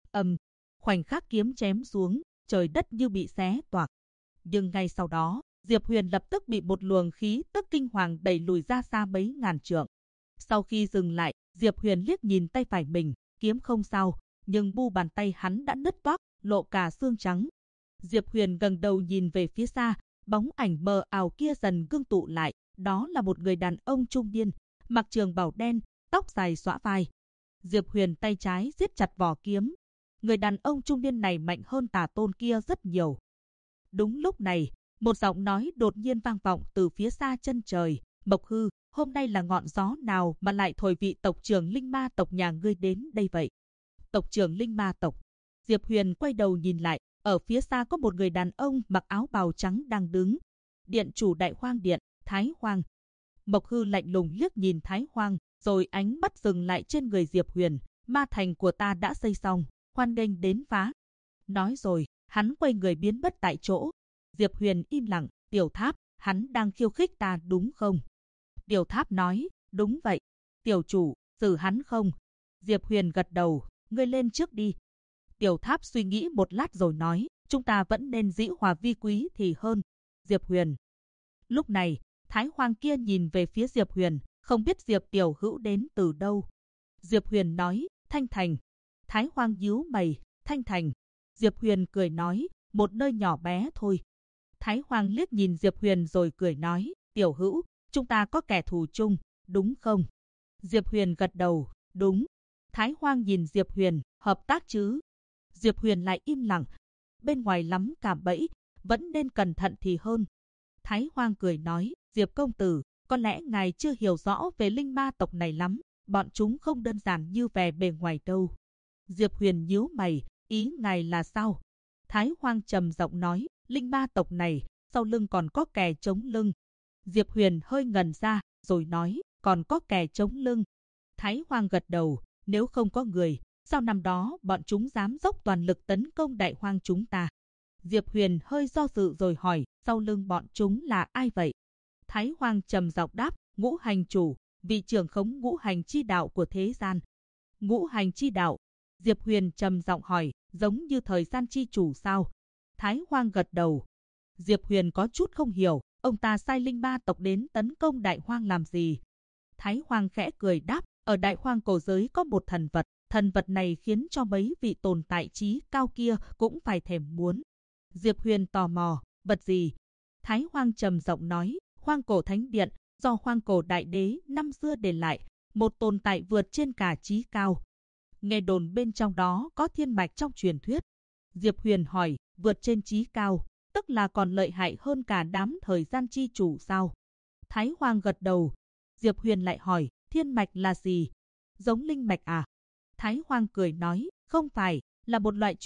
Khoảnh khắc kiếm chém xuống, trời đất như bị xé toạc. Nhưng ngay sau đó, Diệp Huyền lập tức bị một luồng khí tức kinh hoàng đẩy lùi ra xa mấy ngàn trượng. Sau khi dừng lại, Diệp Huyền liếc nhìn tay phải mình, kiếm không sao, nhưng bu bàn tay hắn đã nứt toác, lộ cả xương trắng. Diệp Huyền ngẩng đầu nhìn về phía xa, bóng ảnh mờ ảo kia dần ngưng tụ lại, đó là một người đàn ông trung niên, mặc trường bào đen, tóc dài xõa vai. Diệp Huyền tay trái siết chặt vỏ kiếm. Người đàn ông trung niên này mạnh hơn Tà Tôn kia rất nhiều. Đúng lúc này, một giọng nói đột nhiên vang vọng từ phía xa chân trời. Mộc Hư, hôm nay là ngọn gió nào mà lại thổi vị tộc trưởng Linh Ma tộc nhà ngươi đến đây vậy? Tộc trưởng Linh Ma tộc. Diệp Huyền quay đầu nhìn lại, ở phía xa có một người đàn ông mặc áo bào trắng đang đứng. Điện chủ Đại Hoang Điện, Thái Hoang. Mộc Hư lạnh lùng liếc nhìn Thái Hoang, rồi ánh mắt dừng lại trên người Diệp Huyền. Ma thành của ta đã xây xong, hoan nghênh đến phá. Nói rồi, hắn quay người biến mất tại chỗ. Diệp Huyền im lặng. Tiểu Tháp, hắn đang khiêu khích ta đúng không? Tiểu Tháp nói, đúng vậy. Tiểu chủ, xử hắn không? Diệp Huyền gật đầu, ngươi lên trước đi. Tiểu Tháp suy nghĩ một lát rồi nói, chúng ta vẫn nên dĩ hòa vi quý thì hơn. Diệp Huyền. Lúc này, Thái Hoang kia nhìn về phía Diệp Huyền, không biết Diệp Tiểu Hữu đến từ đâu. Diệp Huyền nói, Thanh Thành. Thái Hoang nhíu mày, Thanh Thành. Diệp Huyền cười nói, một nơi nhỏ bé thôi. Thái Hoang liếc nhìn Diệp Huyền rồi cười nói, Tiểu Hữu, chúng ta có kẻ thù chung, đúng không? Diệp Huyền gật đầu, đúng. Thái Hoang nhìn Diệp Huyền, hợp tác chứ? Diệp Huyền lại im lặng. Bên ngoài lắm cạm bẫy, vẫn nên cẩn thận thì hơn. Thái Hoang cười nói, Diệp công tử, có lẽ ngài chưa hiểu rõ về linh ma tộc này lắm, bọn chúng không đơn giản như vẻ bề ngoài đâu. Diệp Huyền nhíu mày, ý ngài là sao? Thái Hoang trầm giọng nói, linh ma tộc này, sau lưng còn có kẻ chống lưng. Diệp Huyền hơi ngẩn ra, rồi nói, còn có kẻ chống lưng. Thái Hoang gật đầu, nếu không có người, sao năm đó bọn chúng dám dốc toàn lực tấn công Đại Hoang chúng ta? Diệp Huyền hơi do dự rồi hỏi, sau lưng bọn chúng là ai vậy? Thái Hoang trầm giọng đáp, Ngũ Hành Chủ, vị trưởng khống ngũ hành chi đạo của thế gian. Ngũ hành chi đạo? Diệp Huyền trầm giọng hỏi, giống như thời gian chi chủ sao? Thái Hoang gật đầu. Diệp Huyền có chút không hiểu, ông ta sai linh ma tộc đến tấn công Đại Hoang làm gì? Thái Hoang khẽ cười đáp, ở Đại Hoang cổ giới có một thần vật này khiến cho mấy vị tồn tại trí cao kia cũng phải thèm muốn. Diệp Huyền tò mò, vật gì? Thái Hoang trầm giọng nói, Hoang cổ thánh điện, do Hoang cổ đại đế năm xưa để lại, một tồn tại vượt trên cả trí cao. Nghe đồn bên trong đó có thiên mạch trong truyền thuyết. Diệp Huyền hỏi, vượt trên trí cao, tức là còn lợi hại hơn cả đám thời gian chi chủ sao? Thái Hoang gật đầu. Diệp Huyền lại hỏi, thiên mạch là gì? Giống linh mạch à? Thái Hoang cười nói, không phải, là một loại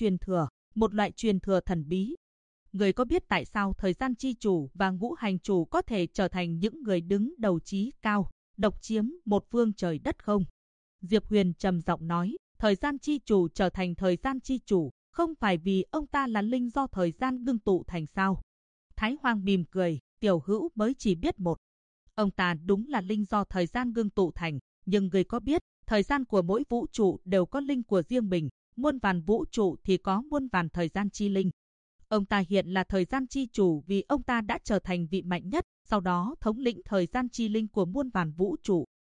truyền thừa thần bí. Người có biết tại sao thời gian chi chủ và ngũ hành chủ có thể trở thành những người đứng đầu trí cao, độc chiếm một phương trời đất không? Diệp Huyền trầm giọng nói, thời gian chi chủ trở thành thời gian chi chủ, không phải vì ông ta là linh do thời gian ngưng tụ thành sao? Thái Hoang mỉm cười, Tiểu Hữu mới chỉ biết một. Ông ta đúng là linh do thời gian ngưng tụ thành, nhưng người có biết, thời gian của mỗi vũ trụ đều có linh của riêng mình, muôn vàn vũ trụ thì có muôn vàn thời gian chi linh. Ông ta hiện là thời gian chi chủ vì ông ta đã trở thành vị mạnh nhất, sau đó thống lĩnh thời gian chi linh của muôn vàn vũ trụ.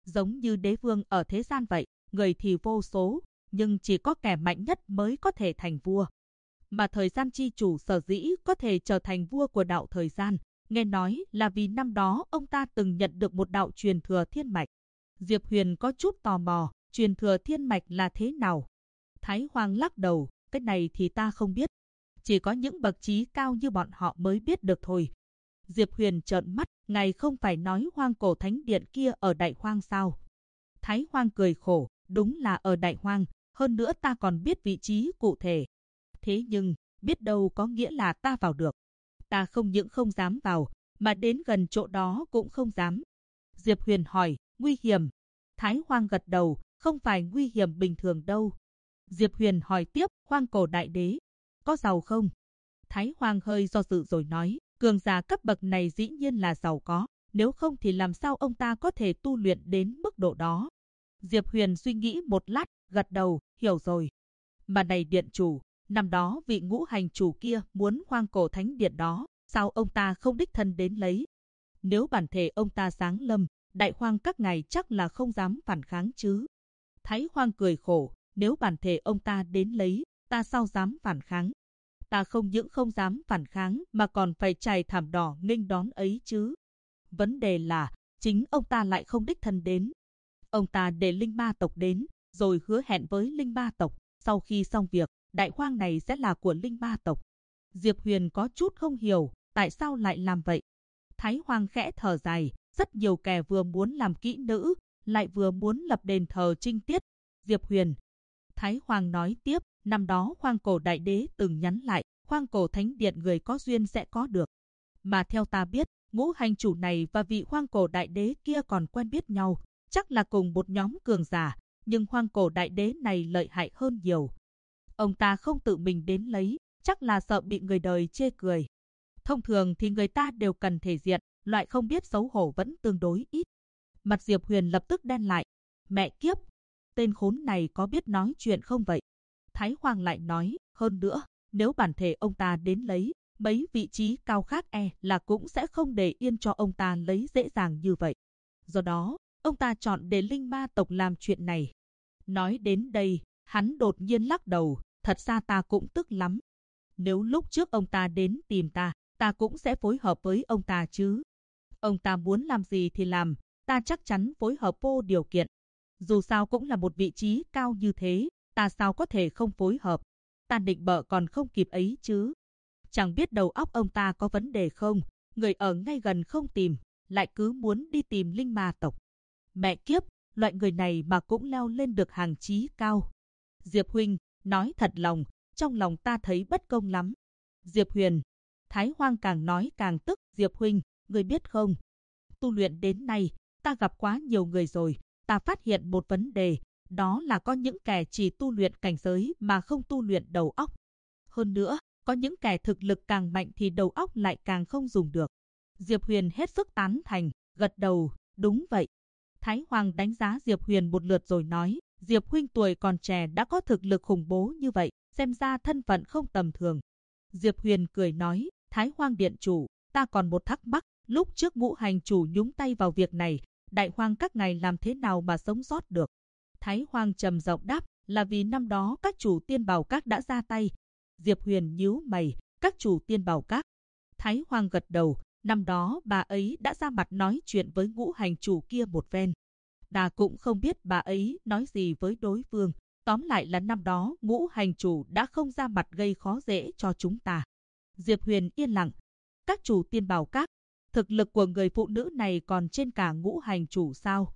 Giống như đế vương ở thế gian vậy, người thì vô số, nhưng chỉ có kẻ mạnh nhất mới có thể thành vua. Mà thời gian chi chủ sở dĩ có thể trở thành vua của đạo thời gian, nghe nói là vì năm đó ông ta từng nhận được một đạo truyền thừa thiên mạch. Diệp Huyền có chút tò mò, truyền thừa thiên mạch là thế nào? Thái Hoang lắc đầu, cái này thì ta không biết. Chỉ có những bậc trí cao như bọn họ mới biết được thôi. Diệp Huyền trợn mắt, ngài không phải nói Hoang Cổ Thánh Điện kia ở Đại Hoang sao? Thái Hoang cười khổ, đúng là ở Đại Hoang, hơn nữa ta còn biết vị trí cụ thể. Thế nhưng, biết đâu có nghĩa là ta vào được. Ta không những không dám vào, mà đến gần chỗ đó cũng không dám. Diệp Huyền hỏi, nguy hiểm. Thái Hoang gật đầu, không phải nguy hiểm bình thường đâu. Diệp Huyền hỏi tiếp, Hoang Cổ Đại Đế, có giàu không? Thái Hoang hơi do dự rồi nói, cường giả cấp bậc này dĩ nhiên là giàu có, nếu không thì làm sao ông ta có thể tu luyện đến mức độ đó? Diệp Huyền suy nghĩ một lát, gật đầu, hiểu rồi. Mà này điện chủ, năm đó vị ngũ hành chủ kia muốn Hoang Cổ Thánh Điện đó, sao ông ta không đích thân đến lấy? Nếu bản thể ông ta giáng lâm, Đại Hoang các ngài chắc là không dám phản kháng chứ? Thái Hoang cười khổ, nếu bản thể ông ta đến lấy, ta sao dám phản kháng? Ta không những không dám phản kháng mà còn phải trải thảm đỏ nghênh đón ấy chứ. Vấn đề là, chính ông ta lại không đích thân đến. Ông ta để linh ma tộc đến, rồi hứa hẹn với linh ma tộc, sau khi xong việc, Đại Hoang này sẽ là của linh ma tộc. Diệp Huyền có chút không hiểu, tại sao lại làm vậy? Thái Hoang khẽ thở dài, rất nhiều kẻ vừa muốn làm kỹ nữ, lại vừa muốn lập đền thờ trinh tiết. Diệp Huyền. Thái Hoang nói tiếp, năm đó Hoang Cổ Đại Đế từng nhắn lại, Hoang Cổ Thánh Điện người có duyên sẽ có được. Mà theo ta biết, ngũ hành chủ này và vị Hoang Cổ Đại Đế kia còn quen biết nhau, chắc là cùng một nhóm cường giả, nhưng Hoang Cổ Đại Đế này lợi hại hơn nhiều. Ông ta không tự mình đến lấy, chắc là sợ bị người đời chê cười. Thông thường thì người ta đều cần thể diện, loại không biết xấu hổ vẫn tương đối ít. Mặt Diệp Huyền lập tức đen lại. Mẹ kiếp, tên khốn này có biết nói chuyện không vậy? Thái Hoang lại nói, hơn nữa, nếu bản thể ông ta đến lấy, mấy vị trí cao khác là cũng sẽ không để yên cho ông ta lấy dễ dàng như vậy. Do đó, ông ta chọn để linh ma tộc làm chuyện này. Nói đến đây, hắn đột nhiên lắc đầu, thật ra ta cũng tức lắm. Nếu lúc trước ông ta đến tìm ta, ta cũng sẽ phối hợp với ông ta chứ. Ông ta muốn làm gì thì làm, ta chắc chắn phối hợp vô điều kiện. Dù sao cũng là một vị trí cao như thế, ta sao có thể không phối hợp. Ta định bợ còn không kịp ấy chứ. Chẳng biết đầu óc ông ta có vấn đề không, người ở ngay gần không tìm, lại cứ muốn đi tìm linh ma tộc. Mẹ kiếp, loại người này mà cũng leo lên được hàng chí cao. Diệp huynh, nói thật lòng, trong lòng ta thấy bất công lắm. Diệp Huyền. Thái Hoang càng nói càng tức. Diệp huynh, người biết không? Tu luyện đến nay, ta gặp quá nhiều người rồi. Ta phát hiện một vấn đề, đó là có những kẻ chỉ tu luyện cảnh giới mà không tu luyện đầu óc. Hơn nữa, có những kẻ thực lực càng mạnh thì đầu óc lại càng không dùng được. Diệp Huyền hết sức tán thành, gật đầu, đúng vậy. Thái Hoang đánh giá Diệp Huyền một lượt rồi nói, Diệp huynh tuổi còn trẻ đã có thực lực khủng bố như vậy, xem ra thân phận không tầm thường. Diệp Huyền cười nói, Thái Hoang điện chủ, ta còn một thắc mắc, lúc trước ngũ hành chủ nhúng tay vào việc này, Đại Hoang các ngài làm thế nào mà sống sót được? Thái Hoang trầm giọng đáp, là vì năm đó các chủ tiên bảo các đã ra tay. Diệp Huyền nhíu mày, các chủ tiên bảo các. Thái Hoang gật đầu, năm đó bà ấy đã ra mặt nói chuyện với ngũ hành chủ kia một phen. Ta cũng không biết bà ấy nói gì với đối phương. Tóm lại là năm đó ngũ hành chủ đã không ra mặt gây khó dễ cho chúng ta. Diệp Huyền yên lặng. Các chủ tiên bảo các, thực lực của người phụ nữ này còn trên cả ngũ hành chủ sao?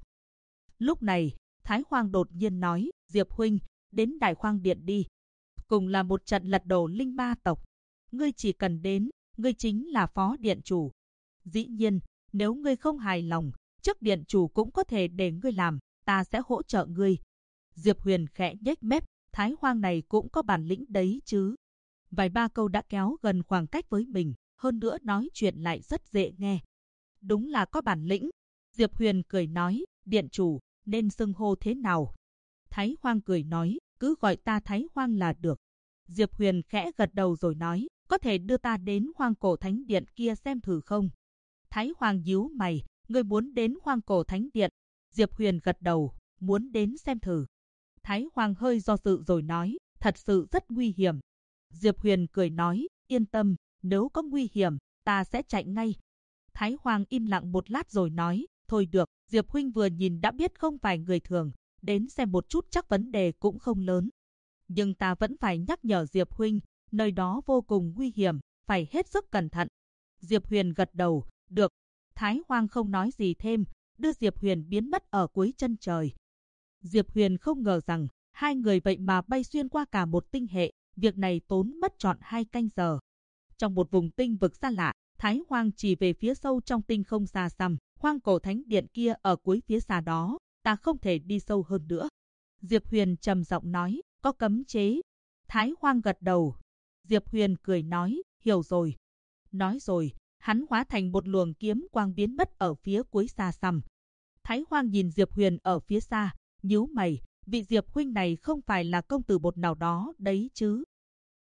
Lúc này, Thái Hoang đột nhiên nói, Diệp huynh, đến Đại Hoang Điện đi. Cùng là một trận lật đổ linh ma tộc. Ngươi chỉ cần đến, ngươi chính là phó điện chủ. Dĩ nhiên, nếu ngươi không hài lòng, chức điện chủ cũng có thể để ngươi làm, ta sẽ hỗ trợ ngươi. Diệp Huyền khẽ nhếch mép, Thái Hoang này cũng có bản lĩnh đấy chứ. Vài ba câu đã kéo gần khoảng cách với mình, hơn nữa nói chuyện lại rất dễ nghe. Đúng là có bản lĩnh. Diệp Huyền cười nói, điện chủ, nên xưng hô thế nào? Thái Hoang cười nói, cứ gọi ta Thái Hoang là được. Diệp Huyền khẽ gật đầu rồi nói, có thể đưa ta đến Hoang Cổ Thánh Điện kia xem thử không? Thái Hoang nhíu mày, ngươi muốn đến Hoang Cổ Thánh Điện? Diệp Huyền gật đầu, muốn đến xem thử. Thái Hoang hơi do dự rồi nói, thật sự rất nguy hiểm. Diệp Huyền cười nói, yên tâm, nếu có nguy hiểm, ta sẽ chạy ngay. Thái Hoang im lặng một lát rồi nói, thôi được, Diệp huynh vừa nhìn đã biết không phải người thường, đến xem một chút chắc vấn đề cũng không lớn. Nhưng ta vẫn phải nhắc nhở Diệp huynh, nơi đó vô cùng nguy hiểm, phải hết sức cẩn thận. Diệp Huyền gật đầu, được. Thái Hoang không nói gì thêm, đưa Diệp Huyền biến mất ở cuối chân trời. Diệp Huyền không ngờ rằng, hai người vậy mà bay xuyên qua cả một tinh hệ, việc này tốn mất trọn 2 canh giờ. Trong một vùng tinh vực xa lạ, Thái Hoang chỉ về phía sâu trong tinh không xa xăm, Hoang cổ thánh điện kia ở cuối phía xa đó, ta không thể đi sâu hơn nữa. Diệp Huyền trầm giọng nói, có cấm chế. Thái Hoang gật đầu. Diệp Huyền cười nói, hiểu rồi. Nói rồi, hắn hóa thành một luồng kiếm quang biến mất ở phía cuối xa xăm. Thái Hoang nhìn Diệp Huyền ở phía xa, nhíu mày, vị Diệp huynh này không phải là công tử bột nào đó đấy chứ?